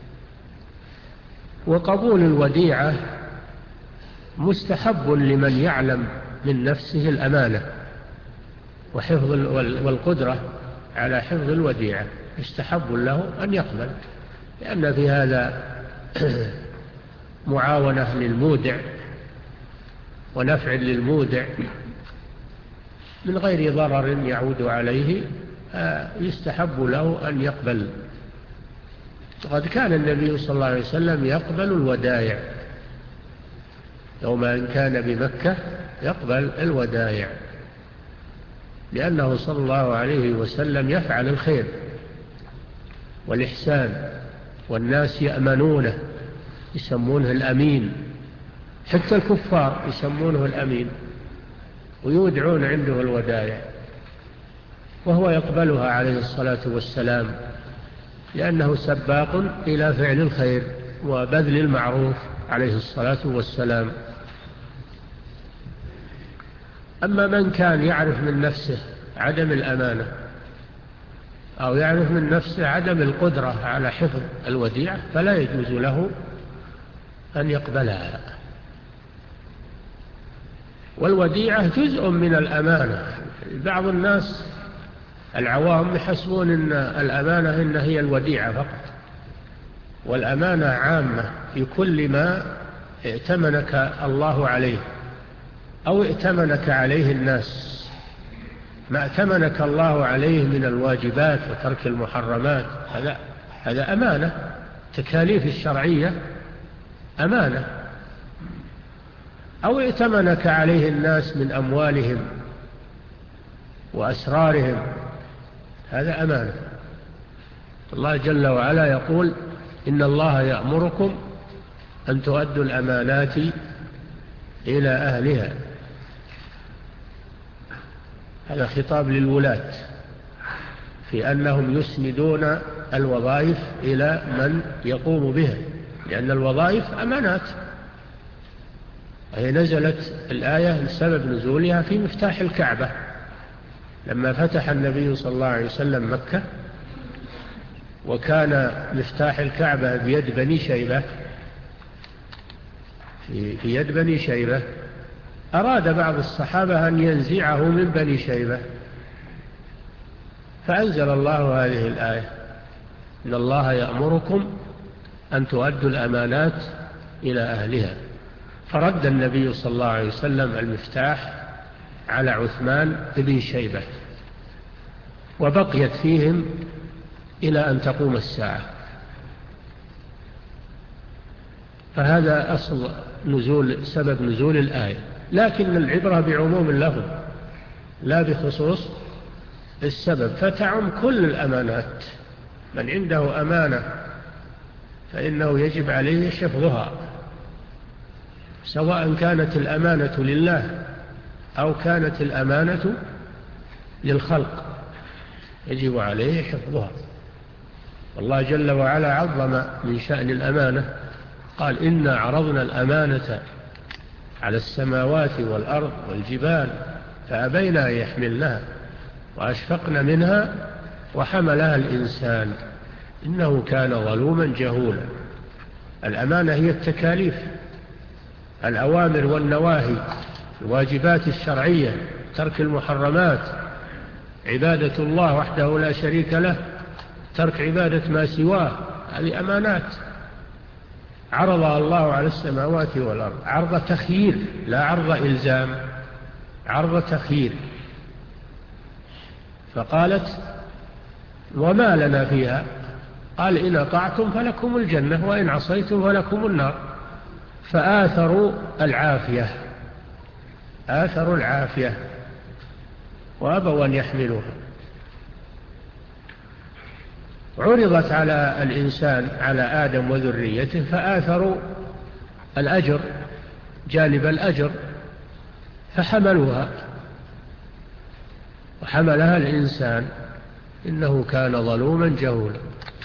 وقبول الوديعة مستحب لمن يعلم من نفسه الأمانة وحفظ والقدرة على حفظ الوديعة، يستحب له أن يقبل، لأن في هذا معاونة للمودع ونفع للمودع من غير ضرر يعود عليه، يستحب له أن يقبل. وقد كان النبي صلى الله عليه وسلم يقبل الودائع، يوم أن كان بمكة يقبل الودائع، لأنه صلى الله عليه وسلم يفعل الخير والإحسان، والناس يأمنونه، يسمونه الأمين، حتى الكفار يسمونه الأمين ويودعون عنده الودائع، وهو يقبلها عليه الصلاة والسلام، لأنه سباق إلى فعل الخير وبذل المعروف عليه الصلاة والسلام. أما من كان يعرف من نفسه عدم الأمانة أو يعرف من نفسه عدم القدرة على حفظ الوديعة فلا يجوز له أن يقبلها. والوديعة جزء من الأمانة. بعض الناس العوام يحسبون أن الأمانة إن هي الوديعة فقط، والأمانة عامة في كل ما ائتمنك الله عليه أو ائتمنك عليه الناس. ما ائتمنك الله عليه من الواجبات وترك المحرمات هذا هذا أمانة. تكاليف الشرعية أمانة. أو ائتمنك عليه الناس من أموالهم وأسرارهم، هذا أمانة. الله جل وعلا يقول: إن الله يأمركم أن تؤدوا الأمانات إلى أهلها. هذا خطاب للولاة في أنهم يسندون الوظائف إلى من يقوم بها، لأن الوظائف أمانات. هي نزلت الآية لسبب نزولها في مفتاح الكعبة، لما فتح النبي صلى الله عليه وسلم مكة وكان مفتاح الكعبة بيد بني شيبة في يد بني شيبة، أراد بعض الصحابة أن ينزعه من بني شيبة، فأنزل الله هذه الآية: إن الله يأمركم أن تؤدوا الأمانات إلى أهلها. فرد النبي صلى الله عليه وسلم المفتاح على عثمان بن شيبة، وبقيت فيهم إلى أن تقوم الساعة. فهذا أصل نزول سبب نزول الآية، لكن العبرة بعموم اللفظ لا بخصوص السبب، فتعم كل الأمانات. من عنده أمانة فإنه يجب عليه حفظها، سواء كانت الأمانة لله أو كانت الأمانة للخلق، يجب عليه حفظها. والله جل وعلا عظم من شأن الأمانة، قال: إنا عرضنا الأمانة على السماوات والأرض والجبال فأبين أن يحملنها وأشفقن منها وحملها الإنسان إنه كان ظلوما جهولا. الأمانة هي التكاليف، الأوامر والنواهي، الواجبات الشرعية، ترك المحرمات، عبادة الله وحده لا شريك له، ترك عبادة ما سواه، هذه أمانات عرضها الله على السماوات والأرض، عرض تخيير لا عرض إلزام، عرض تخيير. فقالت: وما لنا فيها؟ قال: إن أطعتم فلكم الجنة وإن عصيتم فلكم النار. فآثروا العافية، آثروا العافية وأبوا أن يحملوها. عرضت على الإنسان، على آدم وذريته، فآثروا الأجر، جانب الأجر، فحملوها، وحملها الإنسان إنه كان ظلوما جهولا.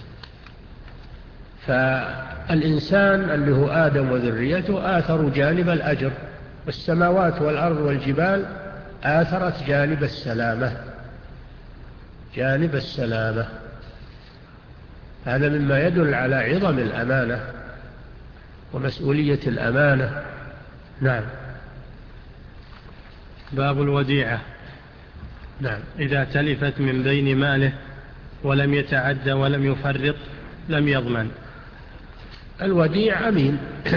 فالإنسان اللي هو آدم وذريته آثروا جانب الأجر، والسماوات والأرض والجبال آثرت جانب السلامة، جانب السلامة. هذا مما يدل على عظم الأمانة ومسؤولية الأمانة. نعم. باب الوديعة. نعم. إذا تلفت من بين ماله ولم يتعد ولم يفرط لم يضمن. الوديع أمين.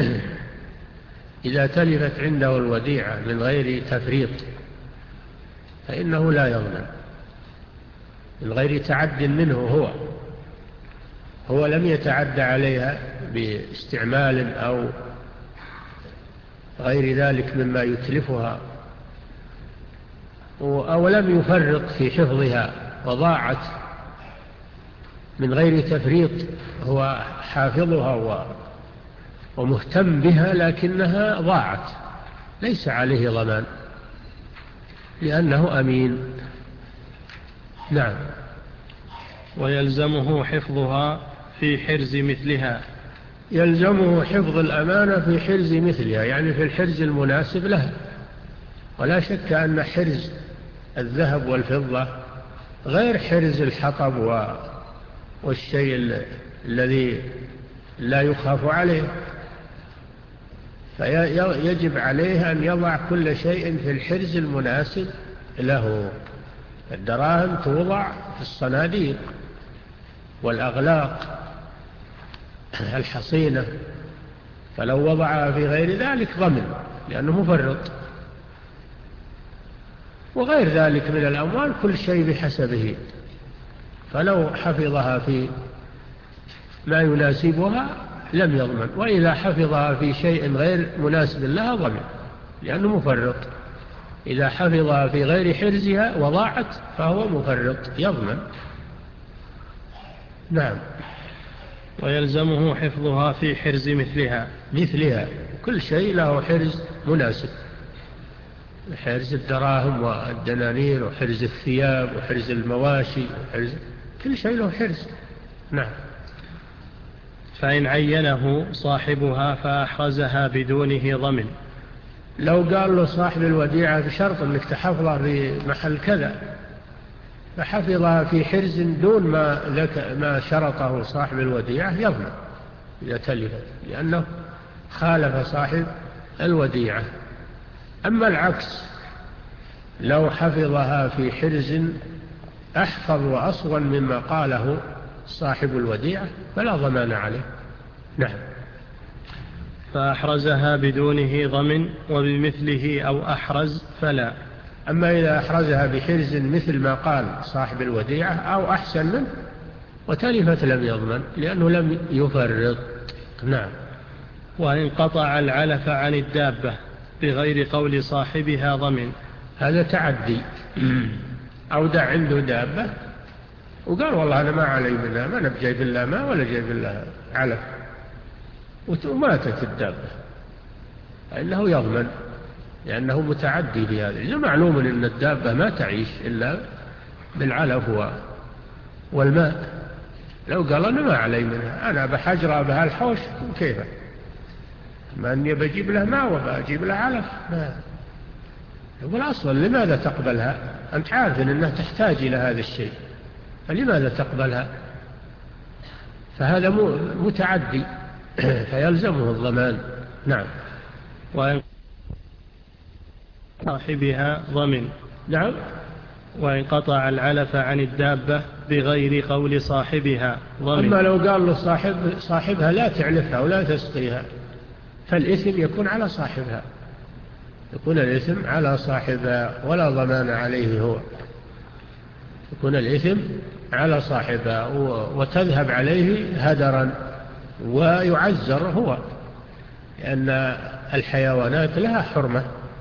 إذا تلفت عنده الوديعة من غير تفريط فإنه لا يضمن، من غير تعد منه، هو هو لم يتعد عليها باستعمال أو غير ذلك مما يتلفها، أو لم يفرط في حفظها وضاعت من غير تفريط، هو حافظها ومهتم بها لكنها ضاعت، ليس عليه ضمان لأنه أمين. نعم. ويلزمه حفظها في حرز مثلها. يلزمه حفظ الأمانة في حرز مثلها، يعني في الحرز المناسب لها. ولا شك أن حرز الذهب والفضة غير حرز الحطب والشيء الذي لا يخاف عليه. فيجب عليه أن يضع كل شيء في الحرز المناسب له. الدراهم توضع في الصناديق والأغلاق الحصينة، فلو وضعها في غير ذلك ضمن لأنه مفرط. وغير ذلك من الأموال كل شيء بحسبه، فلو حفظها في ما يناسبها لم يضمن، وإذا حفظها في شيء غير مناسب لها ضمن لأنه مفرط. إذا حفظها في غير حرزها وضاعت فهو مفرط يضمن. نعم. ويلزمه حفظها في حرز مثلها مثلها كل شيء له حرز مناسب، حرز الدراهم والدنانير وحرز الثياب وحرز المواشي وحرز كل شيء له حرز. نعم. فإن عينه صاحبها فأحرزها بدونه ضمن. لو قال له صاحب الوديعة بشرط أنك تحفظها في محل كذا، فحفظها في حرز دون ما, لك ما شرطه صاحب الوديعة يضمن إذا تلفت، لأنه خالف صاحب الوديعة. أما العكس، لو حفظها في حرز أحفظ وأصون مما قاله صاحب الوديعة فلا ضمان عليه. نعم. فأحرزها بدونه ضمن، وبمثله أو أحرز فلا. أما إذا أحرزها بحرز مثل ما قال صاحب الوديعة أو أحسن منه وتلفت لم يضمن لأنه لم يفرط. نعم. وإن قطع العلف عن الدابة بغير قول صاحبها ضمن. هذا تعدي. أودع عنده دابة وقال والله أنا ما علي منها، ما نبجي بالله ما ولا جايب الله علف، وماتت الدابة، فإنه يضمن لأنه متعدي في هذا. إذا معلوم أن الدابة ما تعيش إلا بالعلف والماء، لو قال أنا ما علي منها، أنا بحجرها بها الحوش كيف ما أني بجيب له ماء وبجيب له علف. ما يقول أصلا لماذا تقبلها؟ أنت عارف أنها تحتاج إلى هذا الشيء، فلماذا تقبلها؟ فهذا متعدي فيلزمه الضمان. نعم. وإن صاحبها ضمن. نعم. وإن قطع العلف عن الدابة بغير قول صاحبها ضمن. أما لو قال له صاحب صاحبها لا تعلفها ولا تسقيها فالإثم يكون على صاحبها، يكون الإثم على صاحبها ولا ضمان عليه هو، يكون الإثم على صاحبها وتذهب عليه هدرا ويعزر هو، لأن الحيوانات لها حرمة،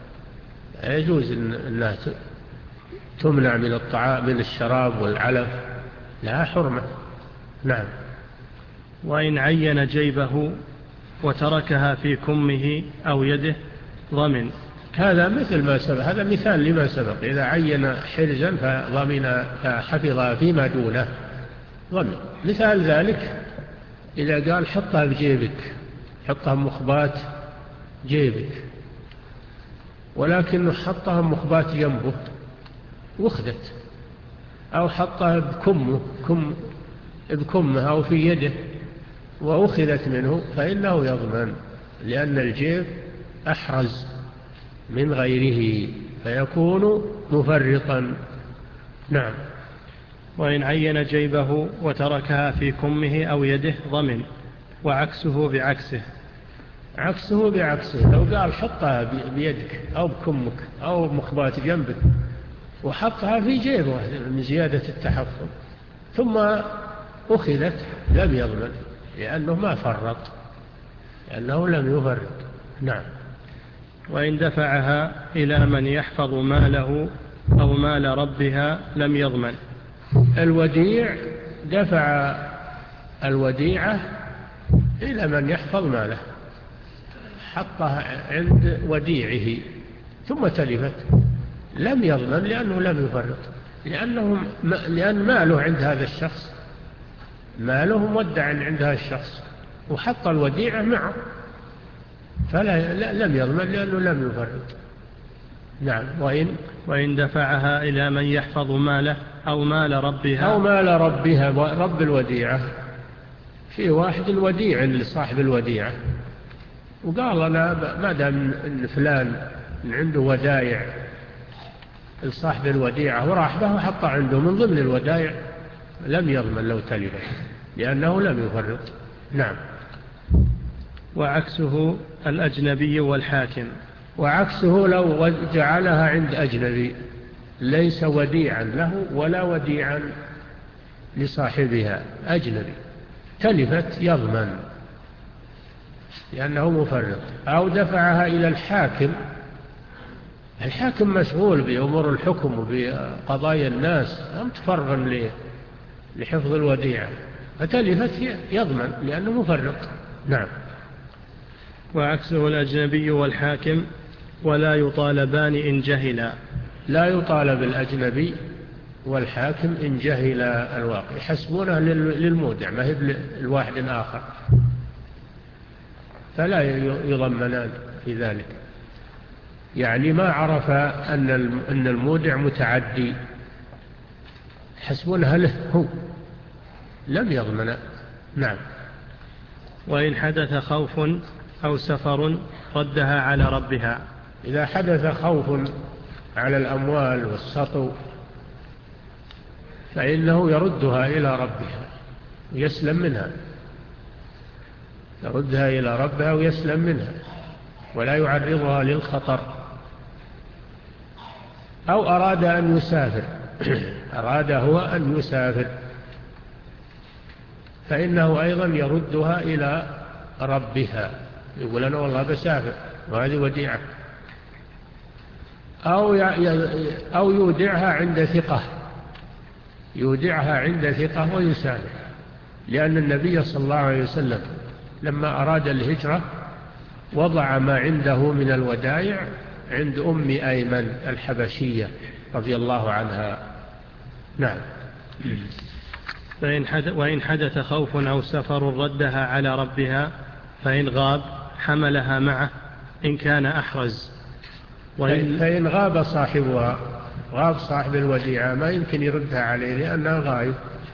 يجوز أنها تمنع من الطعام من الشراب والعلف، لها حرمة. نعم. وإن عين جيبه وتركها في كمه أو يده ضمن. هذا مثل ما سبق، هذا مثال لما سبق. إذا عين حرزا فضمن فحفظها فيما دونه ضمن. مثال ذلك إذا قال حطها بجيبك، حطها مخبات جيبك، ولكنه حطها مخبات جنبه واخذت، أو حطها بكمه كم بكمه أو في يده وأخذت منه فإنه يضمن، لأن الجيب أحرز من غيره فيكون مفرطا. نعم. وإن عين جيبه وتركها في كمه أو يده ضمن، وعكسه بعكسه. عكسه بعكسه، لو قال حطها بيدك أو بكمك أو مخبات جنبك وحطها في جيبه من زيادة التحفظ ثم أخذت لم يضمن لأنه ما فرط، لأنه لم يفرط. نعم. وإن دفعها إلى من يحفظ ماله أو مال ربها لم يضمن. الوديع دفع الوديعة إلى من يحفظ ماله، حطها عند وديعه ثم تلفت لم يضمن لأنه لم يفرط، لأنه لأن ماله عند هذا الشخص، ماله مودع عند هذا الشخص وحط الوديعة معه فلا لم يضمن لأنه لم يفرط. نعم. وإن وإن دفعها إلى من يحفظ ماله أو مال ربها أو مال ربها رب الوديعة، في واحد الوديع لصاحب الوديعة وقال أنا ما دام إن فلان عنده ودائع لصاحب الوديعة وراح به وحط عنده من ضمن الودائع، لم يضمن لو تلفت لأنه لم يفرط. نعم. وعكسه الأجنبي والحاكم. وعكسه لو جعلها عند أجنبي ليس وديعا له ولا وديعا لصاحبها، أجنبي تلفت يضمن لأنه مفرط. أو دفعها إلى الحاكم، الحاكم مسؤول بأمور الحكم وبقضايا الناس، متفرغ لحفظ الوديعة، فتلفت يضمن لأنه مفرط. نعم. وعكسه الأجنبي والحاكم ولا يطالبان إن جهلا. لا يطالب الأجنبي والحاكم إن جهل الواقع، يحسبونه للمودع ما هي الواحد الآخر، فلا يضمنان في ذلك. يعني ما عرف أن المودع متعدي يحسبونها له هو، لم يضمن. نعم. وإن حدث خوف أو سفر ردها على ربها. إذا حدث خوف على الأموال والسطو فإنه يردها إلى ربها ويسلم منها، يردها إلى ربها ويسلم منها ولا يعرضها للخطر. أو أراد أن يسافر أراد هو أن يسافر فإنه أيضا يردها إلى ربها، يقول أنا والله بسافر وهذه وديعة. أو أو يودعها عند ثقة، يودعها عند ثقة ويسافر، لأن النبي صلى الله عليه وسلم لما أراد الهجرة وضع ما عنده من الودائع عند أم أيمن الحبشية رضي الله عنها. نعم. وإن حدث خوف أو سفر ردها على ربها، فإن غاب حملها معه إن كان أحرز. وإن فإن غاب صاحبها، غاب صاحب الوديعة ما يمكن يردها عليه لأنها غايب،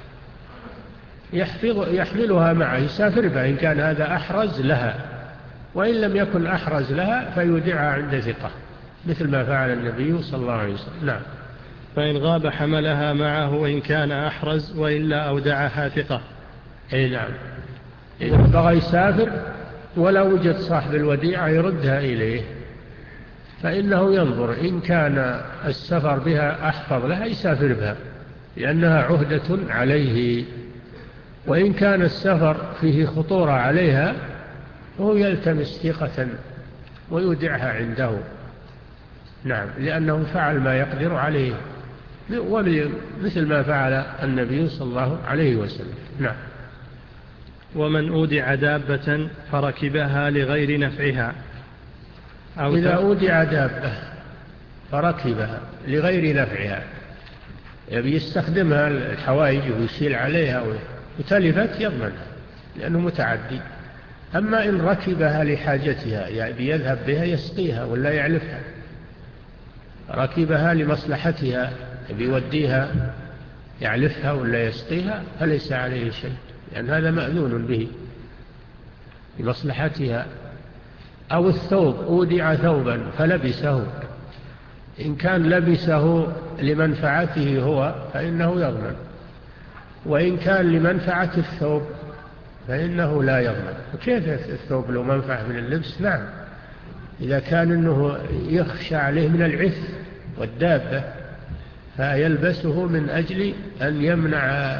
يحملها معه يسافر بها إن كان هذا أحرز لها، وإن لم يكن أحرز لها فيودعها عند ثقة مثل ما فعل النبي صلى الله عليه وسلم. نعم. فإن غاب حملها معه إن كان أحرز، وإلا أودعها ثقة. أي نعم. إذا بغى يسافر ولا وجد صاحب الوديعة يردها إليه، فإنه ينظر إن كان السفر بها أحفظ لها يسافر بها لأنها عهدة عليه، وإن كان السفر فيه خطورة عليها هو يلتمس ثقة ويودعها عنده. نعم. لأنه فعل ما يقدر عليه مثل ما فعل النبي صلى الله عليه وسلم. نعم. ومن أودع دابة فركبها لغير نفعها. أو إذا أودع دابة فركبها لغير نفعها، يبي يستخدمها الحوائج ويشيل عليها وتلفت يضمنها لأنه متعدي. أما إن ركبها لحاجتها يعني يذهب بها يسقيها ولا يعلفها، ركبها لمصلحتها بيوديها يعلفها ولا يسقيها فليس عليه شيء، لأن يعني هذا مأذون به لمصلحتها. أو الثوب، أودع ثوبا فلبسه، إن كان لبسه لمنفعته هو فإنه يضمن، وإن كان لمنفعة الثوب فإنه لا يضمن. وكيف الثوب له منفعة من اللبس؟ نعم، إذا كان أنه يخشى عليه من العث والدابة فيلبسه من أجل أن يمنع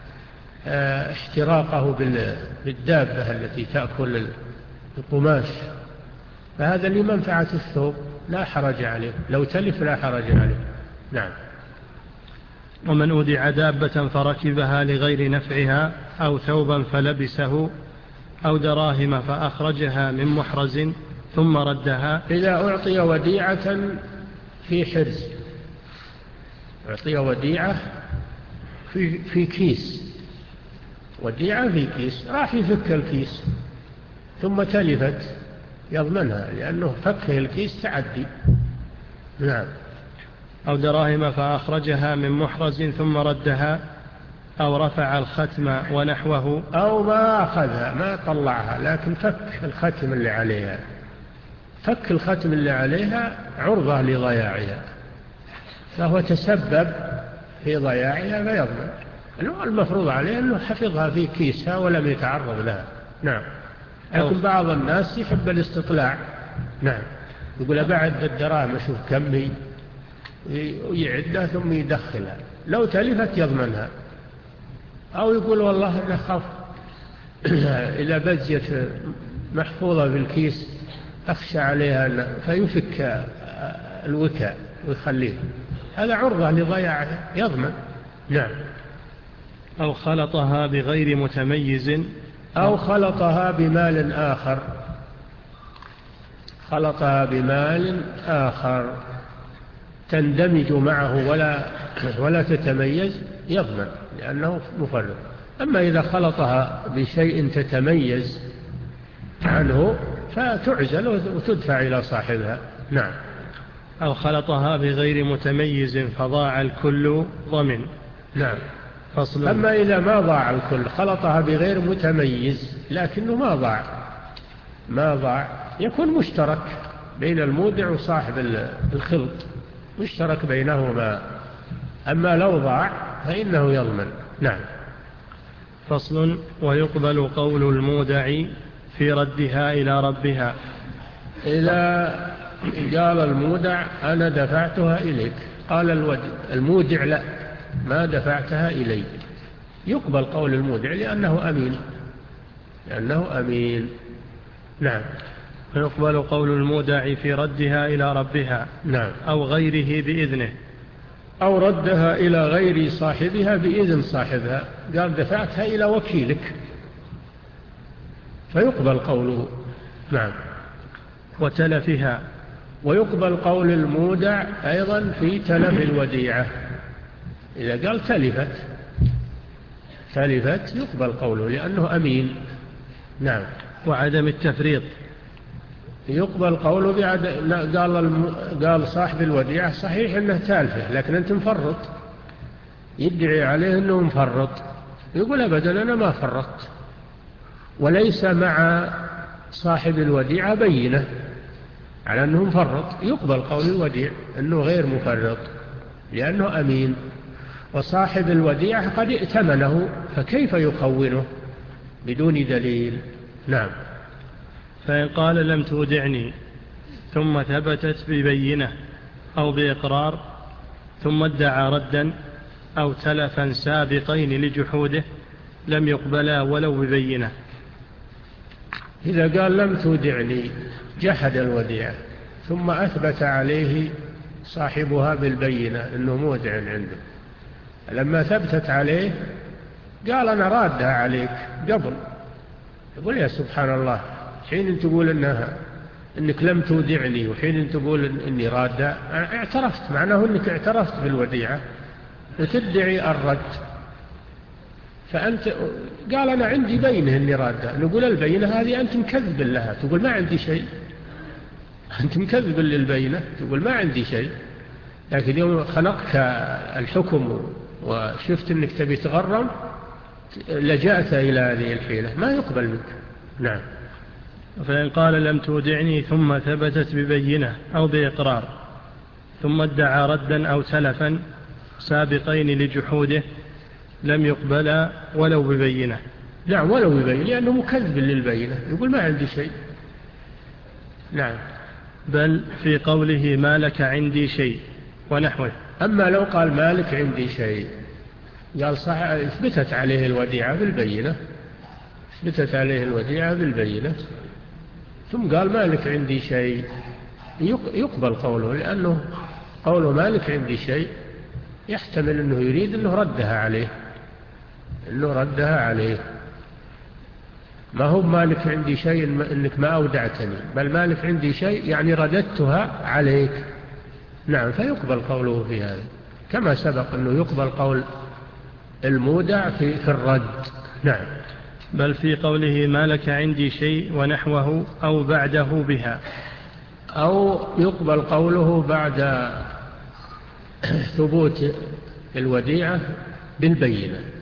احتراقه بالدابة التي تأكل القماش، فهذا لمنفعة الثوب لا حرج عليه، لو تلف لا حرج عليه. نعم. ومن أودع دابة فركبها لغير نفعها أو ثوبا فلبسه أو دراهم فأخرجها من محرز ثم ردها. إذا أعطي وديعة في حرز، أعطي وديعة في, في كيس، وديعة في كيس، راح يفك الكيس ثم تلفت يضمنها لأنه فكه الكيس تعدي. نعم. أو دراهم فأخرجها من محرز ثم ردها أو رفع الختم ونحوه، أو ما أخذها ما طلعها لكن فك الختم اللي عليها. فك الختم اللي عليها عرضة لضياعها، فهو تسبب في ضياعها فيضمن. المفروض عليه أنه حفظها في كيسها ولم يتعرض لها. نعم. لكن بعض الناس يحب الاستطلاع. نعم. يقول أبعد الدراهم أشوف كم هي، ويعدها ثم يدخلها، لو تلفت يضمنها. أو يقول والله أنا خاف إذا بزيت محفوظة في الكيس أخشى عليها، فيفك الوكاء ويخليه، هذا عرضة لضياعها يضمن. نعم. أو خلطها بغير متميز، أو خلطها بمال آخر، خلطها بمال آخر تندمج معه ولا ولا تتميز يضمن لأنه مفرط. أما إذا خلطها بشيء تتميز عنه فتعزل وتدفع إلى صاحبها. نعم. أو خلطها بغير متميز فضاع الكل ضمن. نعم. فصل. أما إذا ما ضاع الكل، خلطها بغير متميز لكنه ما ضاع ما ضاع يكون مشترك بين المودع وصاحب الخلط، مشترك بينهما. أما لو ضاع فإنه يضمن. نعم. فصل. ويقبل قول المودع في ردها إلى ربها. إذا قال المودع أنا دفعتها إليك، قال المودع لا ما دفعتها إلي، يقبل قول المودع لأنه أمين لأنه أمين. نعم. ويقبل قول المودع في ردها إلى ربها. نعم. أو غيره بإذنه، أو ردها إلى غير صاحبها بإذن صاحبها، قال دفعتها إلى وكيلك فيقبل قوله. نعم. وتلفها. ويقبل قول المودع أيضا في تلف الوديعة، إذا قال تلفت تلفت يقبل قوله لأنه أمين. نعم. وعدم التفريط، يقبل قوله بعد. قال الم... قال صاحب الوديعة صحيح أنه تالفه لكن أنت مفرط، يدعي عليه أنه مفرط، يقول أبدا أنا ما فرطت، وليس مع صاحب الوديعة بينة على أنه مفرط، يقبل قول الوديع أنه غير مفرط لأنه أمين. وصاحب الوديعة قد ائتمنه فكيف يخونه بدون دليل. نعم. فإن قال لم تودعني ثم ثبتت ببينة أو بإقرار ثم ادعى ردا أو تلفا سابقين لجحوده لم يقبلا ولو ببينة. إذا قال لم تودعني جحد الوديعة ثم أثبت عليه صاحبها بالبينة أنه مودع عنده، لما ثبتت عليه قال أنا رادها عليك قبل، يقول يا سبحان الله، حين تقول إنها إنك لم تودعني وحين تقول إني رادها، اعترفت، معناه إنك اعترفت بالوديعة وتدعي الرد. فأنت قال أنا عندي بينة إني رادها، نقول البينة هذه أنت مكذب لها، تقول ما عندي شيء، أنت مكذب للبينة تقول ما عندي شيء. لكن يوم خلقت الحكم وشفت أنك تبي تغرم لجأت إلى هذه الحيلة، ما يقبل منك. نعم. فإن قال لم تودعني ثم ثبتت ببينة أو بإقرار ثم ادعى ردا أو تلفا سابقين لجحوده لم يقبل ولو ببينة. نعم ولو ببينة لأنه مكذب للبينة، يقول ما عندي شيء. نعم. بل في قوله ما لك عندي شيء ونحوه. أما لو قال ما لك عندي شيء، قال صح اثبتت عليه الوديعة بالبينة، اثبتت عليه الوديعة بالبينة ثم قال ما لك عندي شيء، يقبل قوله، لأنه قوله ما لك عندي شيء يحتمل أنه يريد أنه ردها عليه، أنه ردها عليه، ما هو مالك عندي شيء أنك ما أودعتني، بل مالك عندي شيء يعني رددتها عليك. نعم. فيقبل قوله في هذا كما سبق أنه يقبل قول المودع في, في الرد. نعم. بل في قوله ما لك عندي شيء ونحوه أو بعده بها، أو يقبل قوله بعد ثبوت الوديعة بالبينة،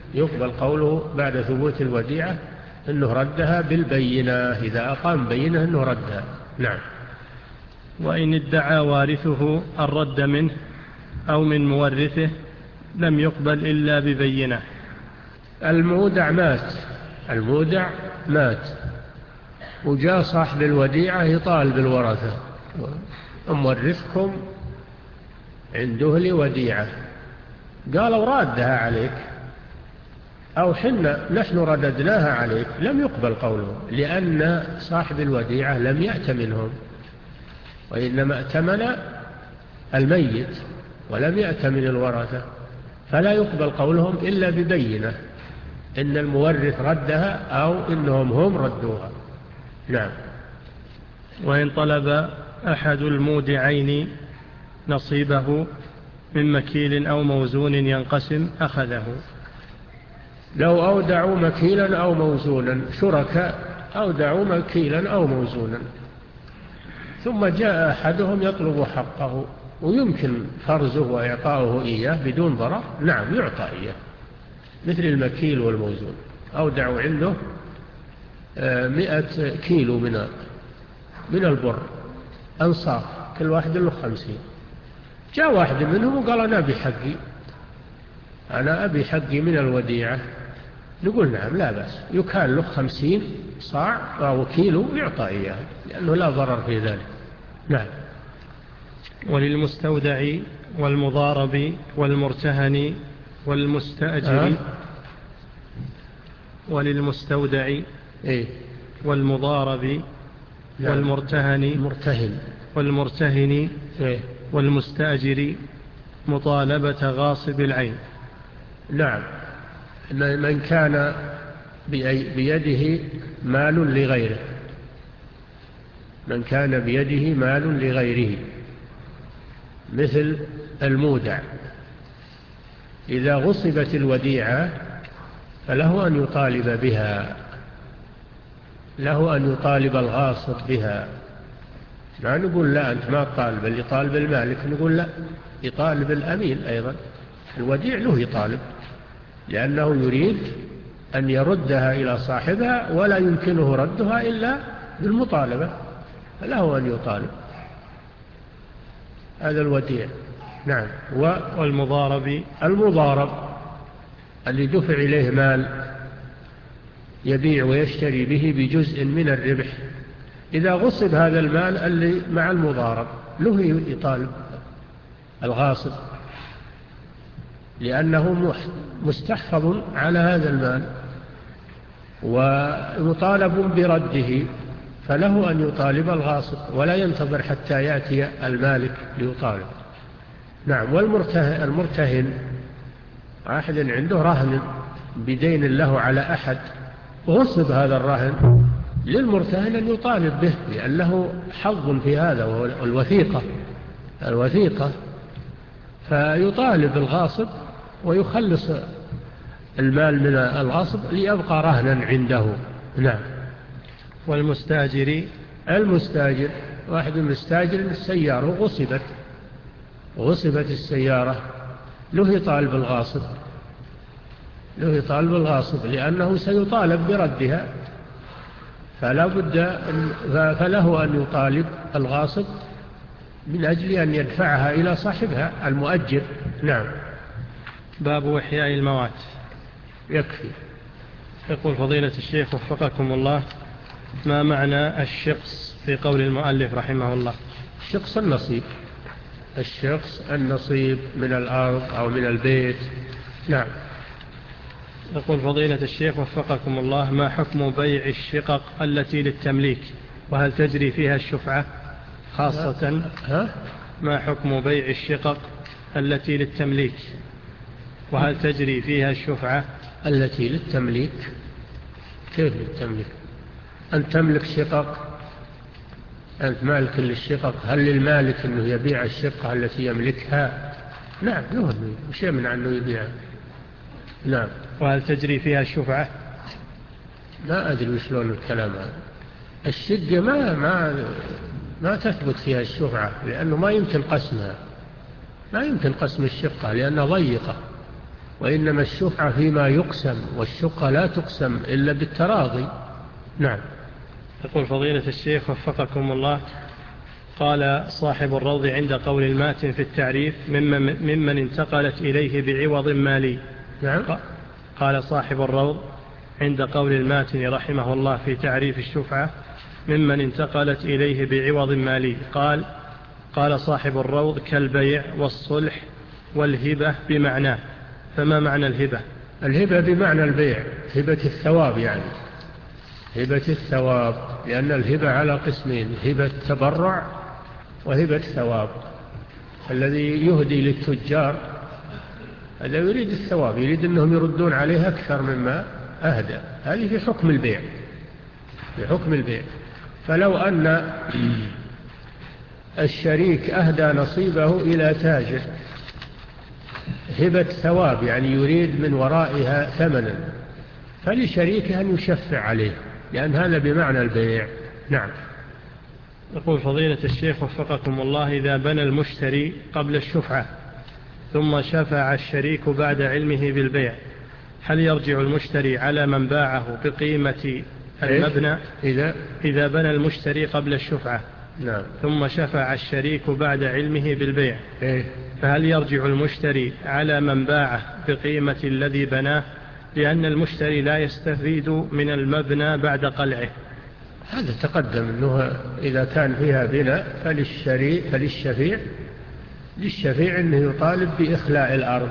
يقبل قوله بعد ثبوت الوديعة أنه ردها بالبينة، إذا أقام بينة أنه ردها. نعم. وإن ادعى وارثه الرد منه أو من مورثه لم يقبل إلا ببينة. المودع مات المودع مات وجاء صاحب الوديعة يطالب الورثة: مورثكم عنده لي وديعة، قالوا رادها عليك أو حنا نحن رددناها عليك، لم يقبل قوله، لأن صاحب الوديعة لم يأتمنهم، وإنما ائتمن الميت ولم يأتمن الورثة، فلا يقبل قولهم إلا ببينة إن المورث ردها أو إنهم هم ردوها. نعم. وإن طلب أحد المودعين نصيبه من مكيل أو موزون ينقسم أخذه. لو أودعوا مكيلا أو موزونا، شركاء أودعوا مكيلا أو موزونا، ثم جاء أحدهم يطلب حقه ويمكن فرزه وإعطاؤه إياه بدون ضرر، نعم يعطى إياه، مثل المكيل والموزون. أودعوا عنده مئة كيلو من من البر أنصاف، كل واحد له خمسين، جاء واحد منهم وقال أنا أبي حقي أنا أبي حقي من الوديعة، نقول نعم لا بأس، يكال له خمسين صاع أو كيلو يعطى إياه، لأنه لا ضرر في ذلك. نعم. وللمستودع والمضارب والمرتهن والمستأجر. أه؟ وللمستودع إيه؟ والمضارب نعم. والمرتهن المرتهن والمرتهن إيه؟ والمستأجر مطالبة غاصب العين. نعم. من كان بيده مال لغيره من كان بيده مال لغيره مثل المودع، إذا غصبت الوديعة فله أن يطالب بها، له أن يطالب الغاصب بها، ما نقول لا أنت ما تطالب، اللي يطالب المالك نقول لا، يطالب الأمين أيضا، الوديع له يطالب، لأنه يريد أن يردها إلى صاحبها ولا يمكنه ردها إلا بالمطالبة، فله أن يطالب، هذا الوديع. نعم. والمضارب المضارب اللي دفع إليه مال يبيع ويشتري به بجزء من الربح، إذا غصب هذا المال اللي مع المضارب له يطالب الغاصب، لأنه مستحفظ على هذا المال ومطالب برده، فله أن يطالب الغاصب ولا ينتظر حتى يأتي المالك ليطالب. نعم. والمرتهن واحد عنده رهن بدين له على أحد، غصب هذا الرهن، للمرتهن أن يطالب به لأنه حظ في هذا وهو الوثيقة الوثيقة فيطالب الغاصب ويخلص المال من الغاصب ليبقى رهنا عنده. نعم. والمستاجر المستاجر واحد مستاجر السيارة غصبت غصبت السيارة، له يطالب الغاصب له يطالب الغاصب لأنه سيطالب بردها، فلا بد فله أن يطالب الغاصب من أجل أن يدفعها إلى صاحبها المؤجر. نعم. باب إحياء الموات. يكفي. يقول فضيلة الشيخ وفقكم الله: ما معنى الشخص في قول المؤلف رحمه الله؟ الشخص النصيب الشخص النصيب من الأرض أو من البيت. نعم. يقول فضيلة الشيخ وفقكم الله: ما حكم بيع الشقق التي للتمليك، وهل تجري فيها الشفعة خاصة؟ ها؟ ما حكم بيع الشقق التي للتمليك، وهل تجري فيها الشفعة؟ التي للتمليك؟ كيف للتمليك؟ أن تملك شقق، أنت مالك للشقق، هل للمالك أنه يبيع الشقة التي يملكها؟ نعم له، مش يمنع أنه يبيعها. نعم. وهل تجري فيها الشفعة؟ لا أدري وشلون الكلام هذا. الشقة ما ما ما تثبت فيها الشفعة، لأنه ما يمكن قسمها، ما يمكن قسم الشقة لأنها ضيقة، وإنما الشفعة فيما يقسم، والشقة لا تقسم إلا بالتراضي. نعم. يقول فضيلة الشيخ وفقكم الله، قال صاحب الروض عند قول الماتن في التعريف ممن, ممن انتقلت إليه بعوض مالي. نعم. قال صاحب الروض عند قول الماتن رحمه الله في تعريف الشفعة ممن انتقلت إليه بعوض مالي، قال قال صاحب الروض كالبيع والصلح والهبة بمعناه. فما معنى الهبة؟ الهبة بمعنى البيع، هبة الثواب يعني، هبة الثواب، لأن الهبة على قسمين، هبة تبرع وهبة ثواب. الذي يهدي للتجار هذا يريد الثواب، يريد أنهم يردون عليه أكثر مما أهدى، هذه في حكم البيع، في حكم البيع. فلو أن الشريك أهدى نصيبه إلى تاجر هبة ثواب يعني يريد من ورائها ثمنا، فلشريكه أن يشفع عليه، لأن هذا بمعنى البيع. نعم. يقول فضيلة الشيخ وفقكم الله، إذا بنى المشتري قبل الشفعة ثم شفع الشريك بعد علمه بالبيع، هل يرجع المشتري على من باعه بقيمة المبنى؟ إذا, إذا بنى المشتري قبل الشفعة نعم. ثم شفع الشريك بعد علمه بالبيع، إيه؟ فهل يرجع المشتري على من باعه بقيمة الذي بناه، لأن المشتري لا يستفيد من المبنى بعد قلعه؟ هذا تقدم أنه إذا كان فيها بناء فللشري فللشفيع للشفيع أنه يطالب بإخلاء الأرض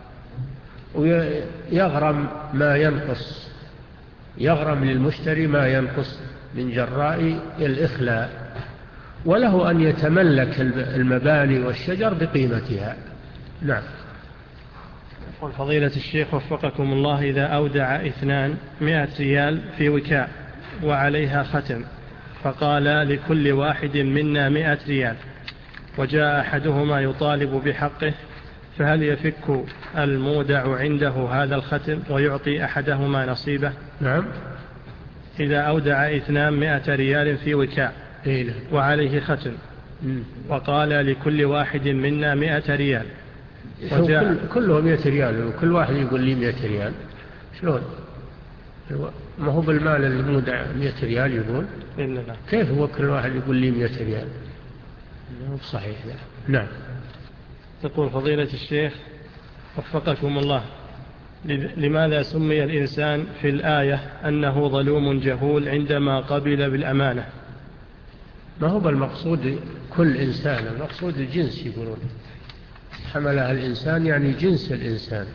ويغرم ما ينقص، يغرم للمشتري ما ينقص من جراء الإخلاء، وله أن يتملك المباني والشجر بقيمتها. نعم. يقول فضيلة الشيخ وفقكم الله، إذا أودع اثنان مئة ريال في وكاء وعليها ختم، فقال لكل واحد منا مئة ريال، وجاء أحدهما يطالب بحقه، فهل يفك المودع عنده هذا الختم ويعطي أحدهما نصيبه؟ نعم. إذا أودع اثنان مئة ريال في وكاء وعليه ختم وقال لكل واحد منا مئة ريال، وجاء كله مئة ريال وكل واحد يقول لي مئة ريال، شلون؟ ما هو بالمال اللي مودع مئة ريال يقول؟ إلا كيف هو كل واحد يقول لي مئة ريال؟ مو صحيح. نعم. تقول فضيلة الشيخ وفقكم الله، لماذا سمي الإنسان في الآية أنه ظلوم جهول عندما قبل بالأمانة؟ ما هو بالمقصود كل إنسان، المقصود الجنس، يقولون حملها الإنسان يعني جنس الإنسان،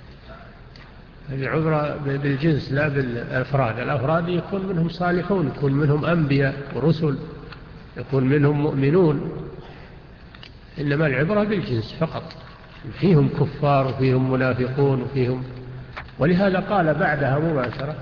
العبرة بالجنس لا بالأفراد. الأفراد يكون منهم صالحون، يكون منهم أنبياء ورسل، يكون منهم مؤمنون، إنما العبرة بالجنس فقط، فيهم كفار وفيهم منافقون وفيهم. ولهذا قال بعدها مباشرة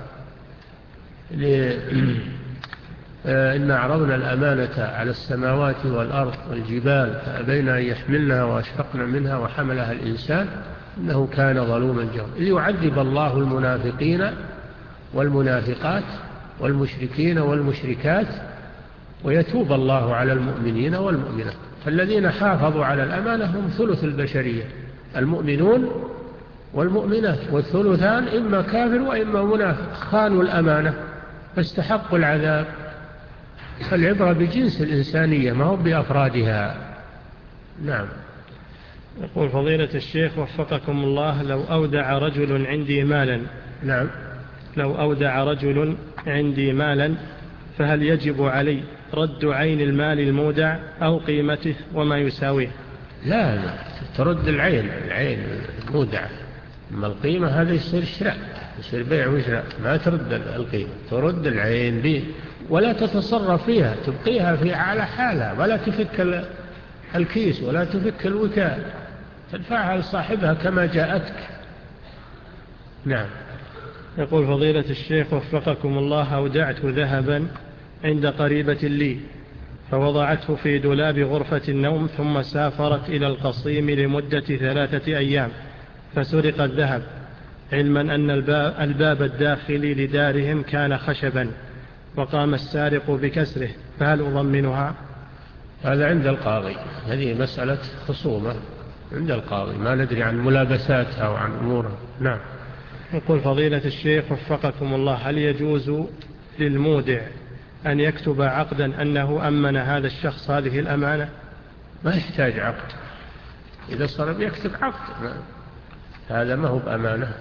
إن عرضنا الأمانة على السماوات والأرض والجبال فأبين أن يحملنها وأشفقن منها وحملها الإنسان إنه كان ظلوما جهولا، ليعذب الله المنافقين والمنافقات والمشركين والمشركات ويتوب الله على المؤمنين والمؤمنات. فالذين حافظوا على الأمانة هم ثلث البشرية، المؤمنون والمؤمنات، والثلثان إما كافر وإما منافق، خانوا الأمانة فاستحقوا العذاب. فالعبرة بجنس الإنسانية ما هو بأفرادها. نعم. يقول فضيلة الشيخ وفقكم الله، لو أودع رجل عندي مالا نعم. لو أودع رجل عندي مالا فهل يجب علي رد عين المال المودع أو قيمته وما يساويه؟ لا, لا ترد العين، العين المودع، أما القيمة هذا يصير شراء، يصير بيع وشراء، ما ترد القيمة، ترد العين به ولا تتصرف فيها، تبقيها في على حالها، ولا تفك الكيس ولا تفك الوكاء، تدفعها لصاحبها كما جاءتك. نعم. يقول فضيلة الشيخ وفقكم الله، أودعت ذهبا عند قريبة لي فوضعته في دولاب غرفة النوم، ثم سافرت إلى القصيم لمدة ثلاثة أيام فسرق الذهب، علما أن الباب الداخلي لدارهم كان خشبا وقام السارق بكسره، فهل أضمنها؟ هذا عند القاضي، هذه مسألة خصومة عند القاضي، ما ندري عن ملابساتها وعن أمورها. نعم. يقول فضيلة الشيخ وفقكم الله، هل يجوز للمودع أن يكتب عقدا أنه أمن هذا الشخص هذه الأمانة؟ ما يحتاج عقد، إذا صار بيكتب عقد ما. هذا ما هو بأمانة،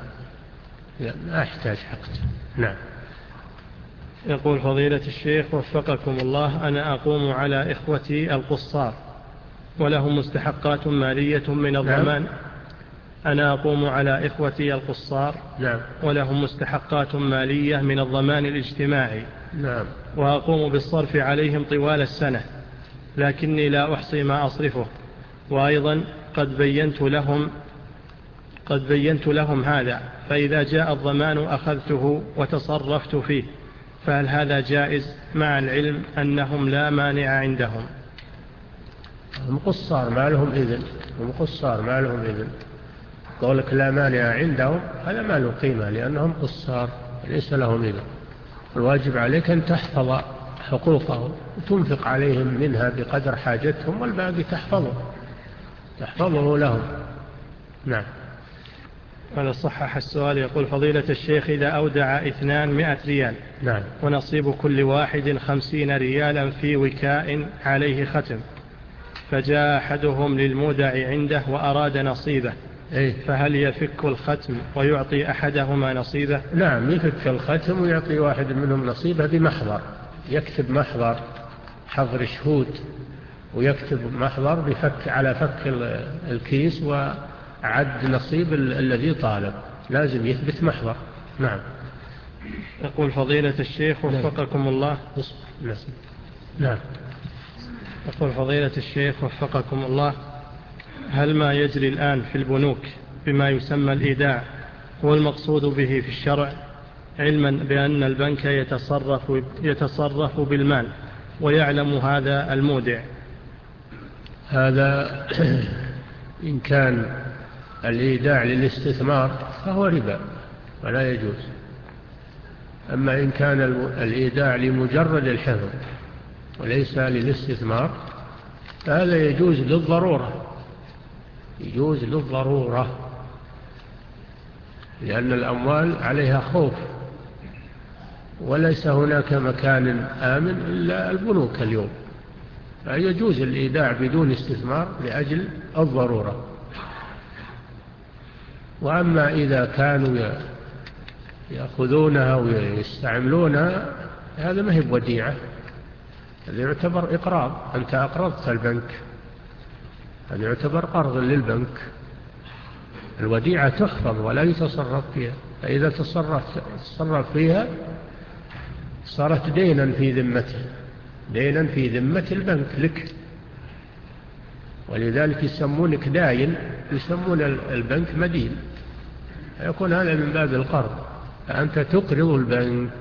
ما يحتاج عقد. نعم. يقول فضيلة الشيخ وفقكم الله، أنا أقوم على إخوتي القصار ولهم مستحقات مالية من الضمان. نعم. أنا أقوم على إخوتي القصار. نعم. ولهم مستحقات مالية من الضمان الاجتماعي. نعم. وأقوم بالصرف عليهم طوال السنة، لكني لا أحصي ما أصرفه، وأيضا قد بينت لهم قد بينت لهم هذا، فإذا جاء الضمان أخذته وتصرفت فيه، فهل هذا جائز مع العلم أنهم لا مانع عندهم؟ هم قصار ما لهم إذن، هم قصار ما لهم إذن. قولك لا مانع عندهم هذا ما له قيمة، لأنهم قصار ليس لهم إذن. الواجب عليك أن تحفظ حقوقهم وتنفق عليهم منها بقدر حاجتهم، والباقي تحفظه تحفظه لهم. نعم. هذا صحح السؤال. يقول فضيلة الشيخ، إذا أودع اثنان مئة ريال. نعم. ونصيب كل واحد خمسين ريالا في وكاء عليه ختم، فجاء أحدهم للمودع عنده وأراد نصيبه، إيه؟ فهل يفك الختم ويعطي أحدهما نصيبه؟ نعم، يفك الختم ويعطي واحد منهم نصيبه بمحضر، يكتب محضر حضر شهود، ويكتب محضر بفك على فك الكيس وعد نصيب الذي طالب، لازم يثبت محضر. نعم. يقول فضيلة الشيخ وفقكم الله. نعم. يقول فضيلة الشيخ وفقكم الله، هل ما يجري الآن في البنوك بما يسمى الإيداع هو المقصود به في الشرع، علما بأن البنك يتصرف, يتصرف بالمال ويعلم هذا المودع؟ هذا إن كان الإيداع للاستثمار فهو ربا ولا يجوز. أما إن كان الإيداع لمجرد الحفظ وليس للاستثمار فهذا يجوز للضرورة، يجوز للضرورة، لأن الأموال عليها خوف، وليس هناك مكان آمن إلا البنوك اليوم، فيجوز الإيداع بدون استثمار لأجل الضرورة. وأما إذا كانوا يأخذونها ويستعملونها هذا ما هي بوديعة، هذا يعتبر إقراض، أنت أقرضت البنك، هذا يعتبر قرض للبنك. الوديعة تحفظ ولا يتصرف فيها، فإذا تصرف, تصرف فيها صارت دينا في ذمته، دينا في ذمة البنك لك، ولذلك يسمونك داين، يسمون البنك مدين، يكون هذا من باب القرض، فأنت تقرض البنك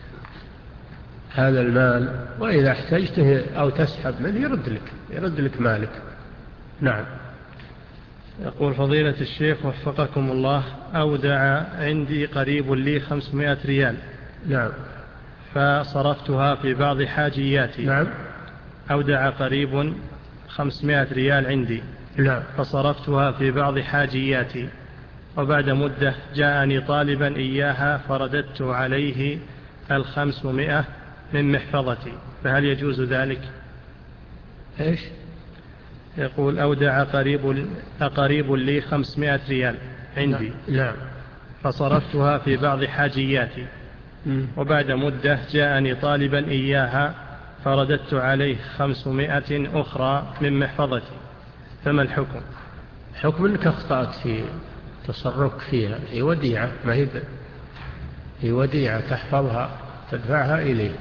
هذا المال، وإذا احتجته أو تسحب منه يرد لك يرد لك مالك. نعم. يقول فضيلة الشيخ وفقكم الله، أودع عندي قريب لي خمسمائة ريال. نعم. فصرفتها في بعض حاجياتي. نعم. أودع قريب خمسمائة ريال عندي. نعم. فصرفتها في بعض حاجياتي، وبعد مدة جاءني طالبا إياها فرددت عليه الخمسمائة من محفظتي، فهل يجوز ذلك؟ إيش؟ يقول أودع قريب قريب لي خمسمائة ريال عندي. نعم. فصرفتها في بعض حاجياتي، وبعد مدة جاءني طالبا إياها فرددت عليه خمسمائة أخرى من محفظتي، فما الحكم؟ حكم أنك أخطأت في تصرفك فيها، هي وديعة، ما هي هي وديعة تحفظها تدفعها إليه.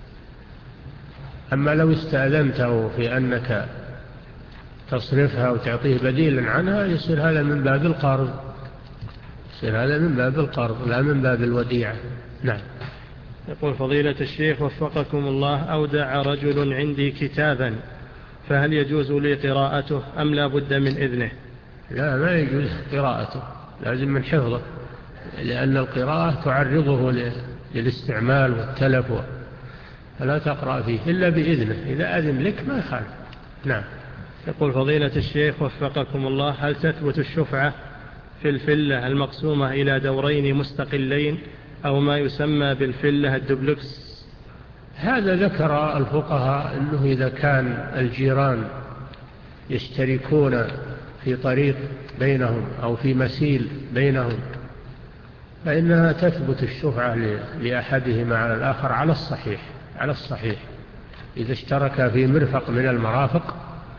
أما لو استأذنته في أنك تصرفها وتعطيه بديلا عنها يصير هذا من باب القرض، يصير هذا من باب القرض لا من باب الوديعة. نعم. يقول فضيلة الشيخ وفقكم الله، أودع رجل عندي كتابا، فهل يجوز لي قراءته أم لا بد من إذنه؟ لا، ما يجوز قراءته، لازم من حفظه، لأن القراءة تعرضه للاستعمال والتلف، فلا تقرأ فيه إلا بإذنه، إذا أذن لك ما يخالف. نعم. يقول فضيلة الشيخ وفقكم الله، هل تثبت الشفعة في الفلة المقسومة إلى دورين مستقلين أو ما يسمى بالفلة الدبلكس؟ هذا ذكر الفقهاء أنه إذا كان الجيران يشتركون في طريق بينهم أو في مسيل بينهم فإنها تثبت الشفعة لأحدهما على الآخر على الصحيح على الصحيح إذا اشترك في مرفق من المرافق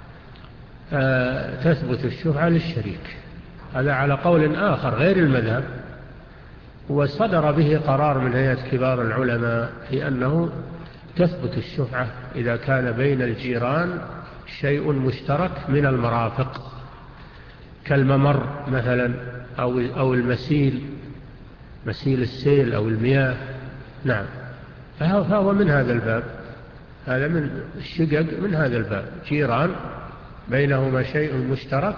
تثبت الشفعة للشريك. هذا على قول آخر غير المذهب، وصدر به قرار من هيئة كبار العلماء في أنه تثبت الشفعة إذا كان بين الجيران شيء مشترك من المرافق كالممر مثلا أو أو المسيل، مسيل السيل أو المياه. نعم، فهو من هذا الباب، هذا من الشقق من هذا الباب، جيران بينهما شيء مشترك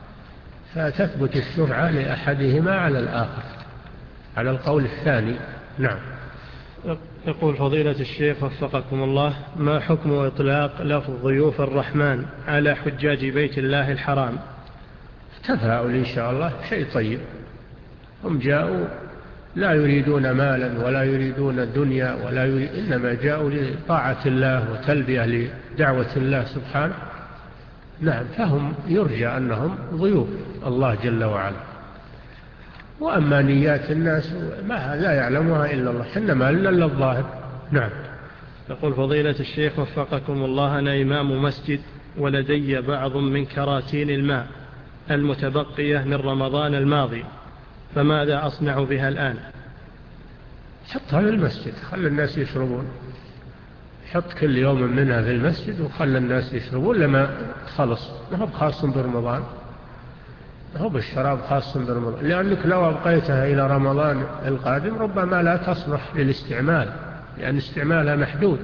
فتثبت الشفعة لأحدهما على الآخر على القول الثاني. نعم. يقول فضيلة الشيخ وفقكم الله، ما حكم إطلاق لفظ ضيوف الرحمن على حجاج بيت الله الحرام؟ تفاؤل إن شاء الله، شيء طيب. هم جاءوا لا يريدون مالا ولا يريدون دنيا ولا يريد، إنما جاءوا لطاعة الله وتلبية لدعوة الله سبحانه. نعم، فهم يرجى أنهم ضيوف الله جل وعلا. وأما نيات الناس ما لا يعلمها إلا الله، إنما إلا الظاهر. نعم. يقول فضيلة الشيخ وفقكم الله، أنا إمام مسجد ولدي بعض من كراتين الماء المتبقية من رمضان الماضي، فماذا أصنع بها الآن؟ حطها للمسجد، خلي الناس يشربون، حط كل يوم منها في المسجد وخلي الناس يشربون لما خلص. ما هو خاص برمضان، ما هو بالشراب خاص برمضان، لأنك لو أبقيتها إلى رمضان القادم ربما لا تصلح للاستعمال، لأن استعمالها محدود،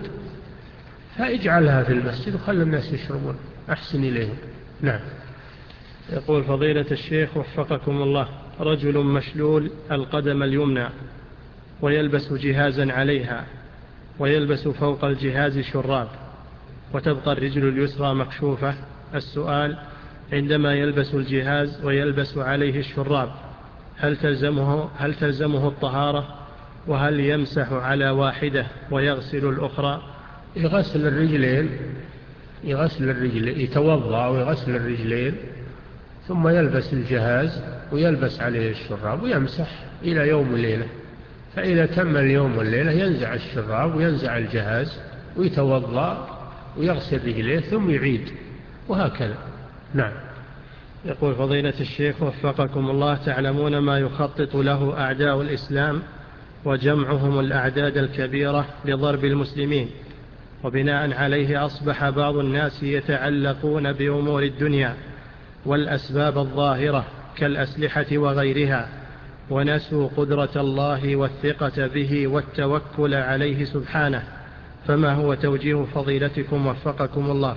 فاجعلها في المسجد وخلي الناس يشربون، أحسن إليهم. نعم. يقول فضيلة الشيخ وفقكم الله، رجل مشلول القدم اليمنى ويلبس جهازا عليها ويلبس فوق الجهاز شراب وتبقى الرجل اليسرى مكشوفة. السؤال: عندما يلبس الجهاز ويلبس عليه الشراب هل تلزمه, هل تلزمه الطهارة؟ وهل يمسح على واحدة ويغسل الأخرى؟ يغسل الرجلين، يغسل الرجلين، يتوضأ ويغسل الرجلين ثم يلبس الجهاز ويلبس عليه الشراب ويمسح إلى يوم الليلة. فإذا تم اليوم والليلة ينزع الشراب وينزع الجهاز ويتوضأ ويغسل رجليه ثم يعيد، وهكذا. نعم. يقول فضيلة الشيخ وفقكم الله، تعلمون ما يخطط له أعداء الإسلام وجمعهم الأعداد الكبيرة لضرب المسلمين، وبناء عليه أصبح بعض الناس يتعلقون بأمور الدنيا والأسباب الظاهرة كالأسلحة وغيرها، ونسوا قدرة الله والثقة به والتوكل عليه سبحانه، فما هو توجيه فضيلتكم وفقكم الله؟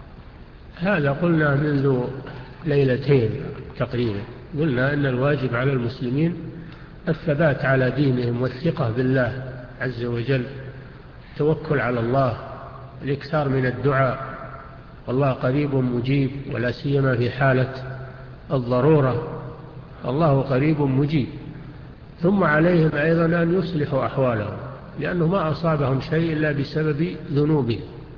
هذا قلنا منذ ليلتين تقريبا، قلنا أن الواجب على المسلمين الثبات على دينهم والثقة بالله عز وجل، التوكل على الله، الإكثار من الدعاء، والله قريب مجيب، ولا سيما في حالة الضرورة الله قريب مجيب. ثم عليهم أيضا أن يصلحوا أحوالهم، لأنه ما أصابهم شيء إلا بسبب ذنوبهم،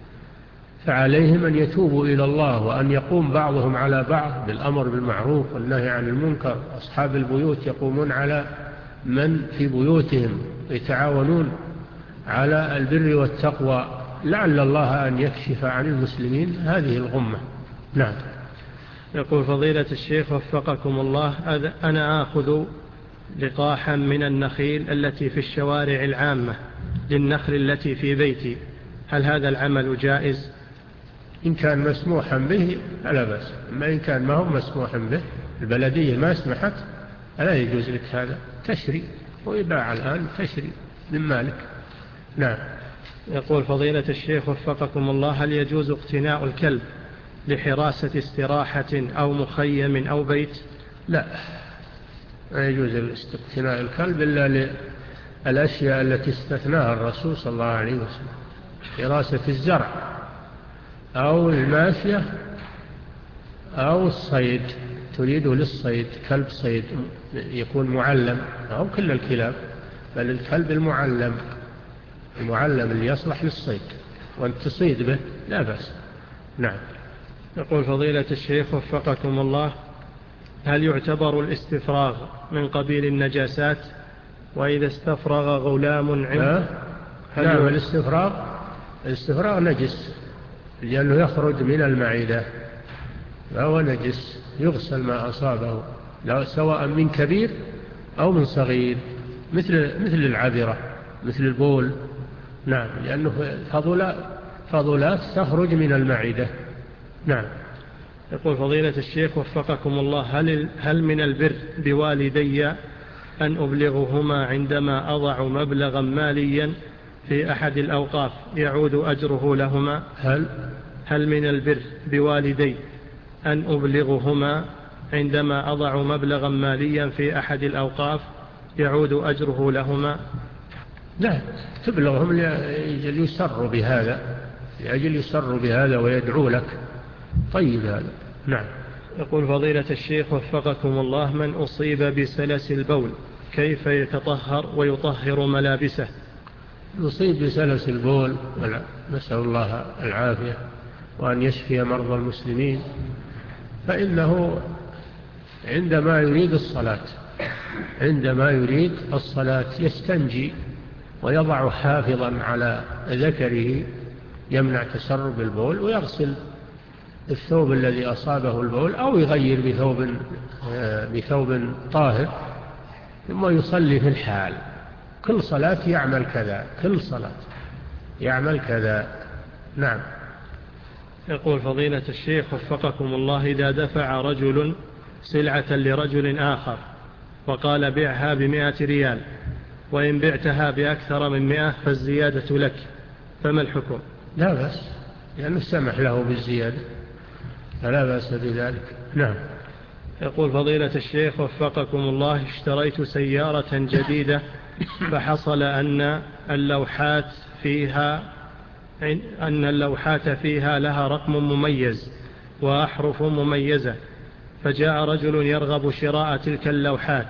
فعليهم أن يتوبوا إلى الله، وأن يقوم بعضهم على بعض بالأمر بالمعروف والنهي عن المنكر. أصحاب البيوت يقومون على من في بيوتهم، يتعاونون على البر والتقوى، لعل الله أن يكشف عن المسلمين هذه الغمة. نعم. يقول فضيلة الشيخ وفقكم الله، أنا آخذ لقاحا من النخيل التي في الشوارع العامة للنخل التي في بيتي، هل هذا العمل جائز؟ إن كان مسموحا به فلا بأس، أما إن كان ما هو مسموحا به، البلدية ما سمحت، لا يجوز لك هذا، تشري ويباع الآن، تشري من مالك. نعم. يقول فضيلة الشيخ وفقكم الله، هل يجوز اقتناء الكلب لحراسة استراحة أو مخيم أو بيت؟ لا، لا يجوز اقتناء الكلب إلا للأشياء التي استثناها الرسول صلى الله عليه وسلم، حراسة الزرع أو الماشية أو الصيد، تريده للصيد، كلب صيد يكون معلم، أو كل الكلاب، بل الكلب المعلم، المعلم اللي يصلح للصيد وأن تصيد به لا بأس. نعم. يقول فضيلة الشيخ وفقكم الله: هل يعتبر الاستفراغ من قبيل النجاسات؟ وإذا استفرغ غلام عند هل نعم الاستفراغ الاستفراغ نجس، لأنه يخرج من المعدة فهو نجس، يغسل ما أصابه سواء من كبير أو من صغير، مثل مثل العذرة، مثل البول. نعم، لأنه فضلات فضلات تخرج من المعدة. نعم. يقول فضيلة الشيخ وفقكم الله: هل هل من البر بوالدي أن أبلغهما عندما أضع مبلغا ماليا في أحد الأوقاف يعود أجره لهما؟ هل هل من البر بوالدي أن أبلغهما عندما أضع مبلغا ماليا في أحد الأوقاف يعود أجره لهما؟ لا، تبلغهم لأجل يسروا بهذا، لأجل يسروا بهذا ويدعو لك. طيب هذا. نعم. يقول فضيلة الشيخ وفقكم الله: من أصيب بسلس البول كيف يتطهر ويطهر ملابسه؟ يصيب بسلس البول، نسأل الله العافية وأن يشفي مرضى المسلمين، فإنه عندما يريد الصلاة عندما يريد الصلاة يستنجي ويضع حافظا على ذكره يمنع تسرب البول، ويغسل الثوب الذي أصابه البول أو يغير بثوب بثوب طاهر، ثم يصلي في الحال. كل صلاة يعمل كذا، كل صلاة يعمل كذا. نعم. يقول فضيلة الشيخ وفقكم الله: إذا دفع رجل سلعة لرجل آخر وقال بيعها بمئة ريال، وإن بعتها بأكثر من مئة فالزيادة لك، فما الحكم؟ لا بأس، لأنه سمح له بالزيادة فلا بأس بذلك. نعم. يقول فضيلة الشيخ وفقكم الله: اشتريت سيارة جديدة فحصل أن اللوحات فيها أن اللوحات فيها لها رقم مميز وأحرف مميزة، فجاء رجل يرغب شراء تلك اللوحات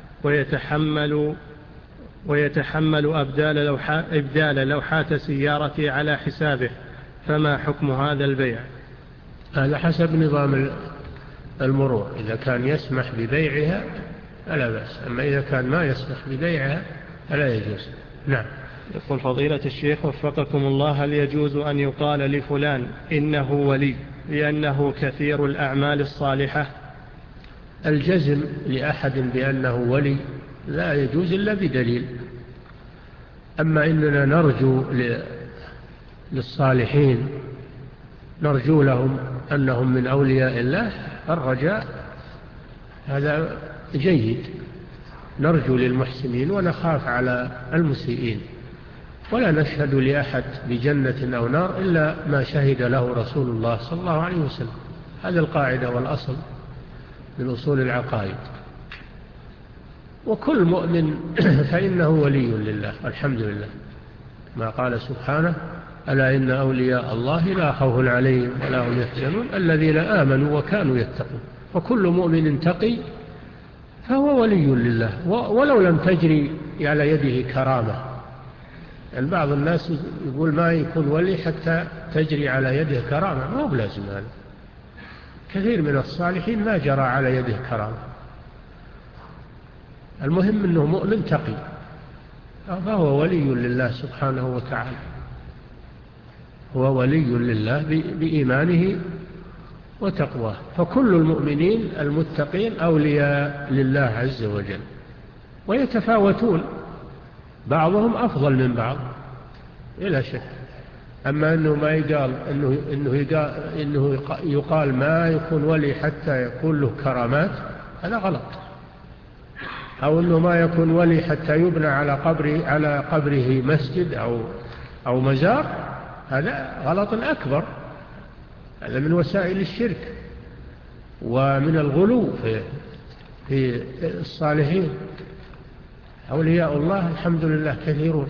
ويتحمل ويتحمل أبدال لوحات, إبدال لوحات سيارتي على حسابه، فما حكم هذا البيع؟ هذا حسب نظام المرور، إذا كان يسمح ببيعها فلا بأس، أما إذا كان ما يسمح ببيعها فلا يجوز. نعم. يقول فضيلة الشيخ وفقكم الله: هل يجوز أن يقال لفلان إنه ولي لأنه كثير الأعمال الصالحة؟ الجزم لأحد بأنه ولي لا يجوز إلا بدليل. أما إننا نرجو للصالحين، نرجو لهم أنهم من أولياء الله، الرجاء هذا جيد، نرجو للمحسنين ونخاف على المسيئين، ولا نشهد لأحد بجنة أو نار إلا ما شهد له رسول الله صلى الله عليه وسلم. هذا القاعدة والأصل من أصول العقائد. وكل مؤمن فإنه ولي لله والحمد لله، ما قال سبحانه: ألا إن أولياء الله لا خوف عليهم ولا هم يحزنون الذين آمنوا وكانوا يتقون. وكل مؤمن تقي فهو ولي لله، ولو لم تجري على يده كرامة. يعني بعض الناس يقول ما يكون ولي حتى تجري على يده كرامة، ما هو لازم هذا. كثير من الصالحين ما جرى على يده كرامة. المهم أنه مؤمن تقي فهو ولي لله سبحانه وتعالى، هو ولي لله بإيمانه وتقواه. فكل المؤمنين المتقين أولياء لله عز وجل، ويتفاوتون، بعضهم أفضل من بعض إلا شك. أما أنه ما يقال إنه, إنه, يقال إنه يقال ما يكون ولي حتى يكون له كرامات، هذا غلط. أو أنه ما يكون ولي حتى يبنى على قبره على قبره مسجد أو أو مزار، هذا غلط أكبر. هذا من وسائل الشرك ومن الغلو في في الصالحين. أولياء الله الحمد لله كثيرون،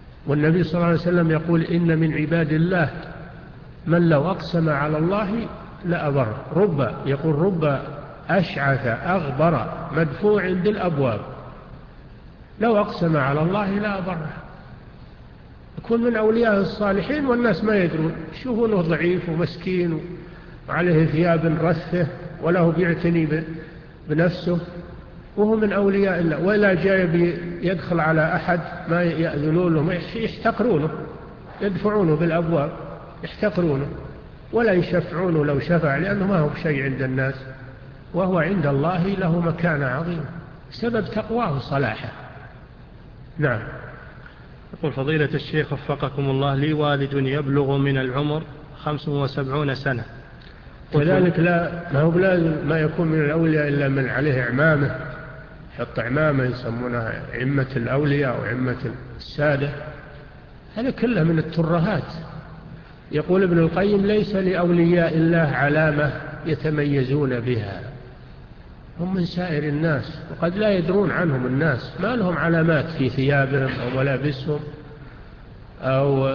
والنبي صلى الله عليه وسلم يقول: إن من عباد الله من لو أقسم على الله لا أبر. رب يقول رب أشعث أغبر مدفوع بالأبواب، لو أقسم على الله لا أبره. يكون من أولياء الصالحين والناس ما يدرون، يشوفونه ضعيف ومسكين وعليه ثياب رثة وله بيعتني بنفسه، وهو من أولياء الله. ولا جاي يدخل على أحد ما يأذنون له، يحتقرونه، يدفعونه بالأبواب يحتقرونه، ولا يشفعونه لو شفع، لأنه ما هو بشيء عند الناس، وهو عند الله له مكانة عظيمة سبب تقواه وصلاحه. نعم. يقول فضيلة الشيخ وفقكم الله، لي والد يبلغ من العمر خمس وسبعون سنة، كذلك لا ما هو لازم ما يكون من الأولياء إلا من عليه عمامة، حط عمامة يسمونها عمة الأولياء وعمة السادة، هذا كله من الترهات. يقول ابن القيم ليس لأولياء الله علامة يتميزون بها، هم من سائر الناس، وقد لا يدرون عنهم الناس، ما لهم علامات في ثيابهم أو ملابسهم أو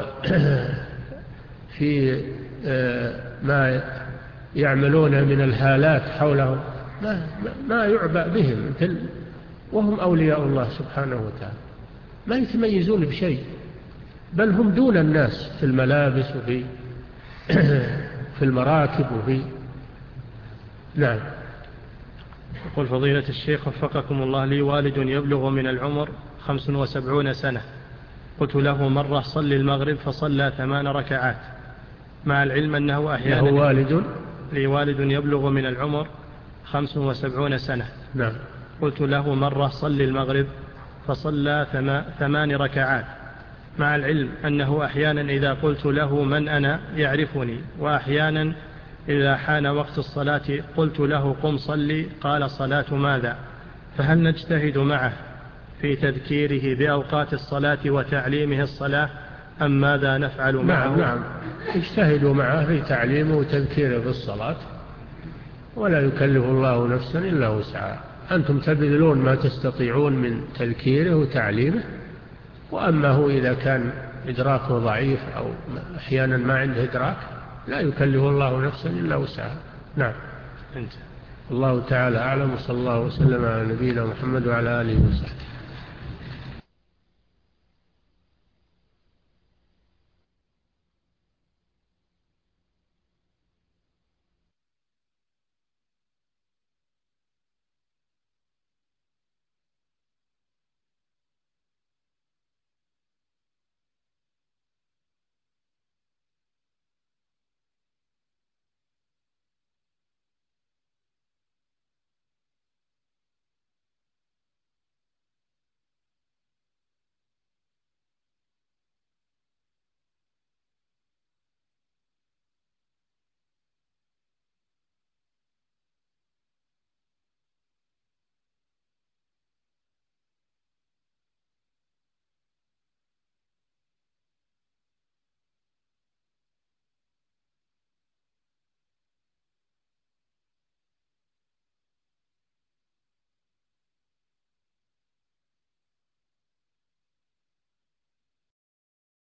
في ما يعملون من الهالات حولهم، ما, ما يعبأ بهم، وهم أولياء الله سبحانه وتعالى، ما يتميزون بشيء، بل هم دون الناس في الملابس وفي في المراكب وفي. نعم. يقول فضيلة الشيخ وفقكم الله، لي والد يبلغ من العمر خمس وسبعون سنة، قلت له مرة صل المغرب فصلى ثمان ركعات، مع العلم أنه أحيانا. له والد لي والد يبلغ من العمر خمس وسبعون سنة. نعم. قلت له مرة صل المغرب فصلى ثمان ركعات، مع العلم أنه أحيانا إذا قلت له من أنا يعرفني، وأحيانا إذا حان وقت الصلاة قلت له قم صلي قال صلاة ماذا؟ فهل نجتهد معه في تذكيره بأوقات الصلاة وتعليمه الصلاة، أم ماذا نفعل معه؟ نعم نعم اجتهدوا معه في تعليمه وتذكيره بالصلاة، ولا يكلف الله نفسا إلا وسعها. أنتم تبذلون ما تستطيعون من تذكيره وتعليمه، وأما هو إذا كان إدراكه ضعيف أو أحيانا ما عنده إدراك لا يكلف الله نفسا إلا وسعها. نعم. أنت. الله تعالى أعلم، وصلى الله وسلم على نبينا محمد وعلى آله وصحبه.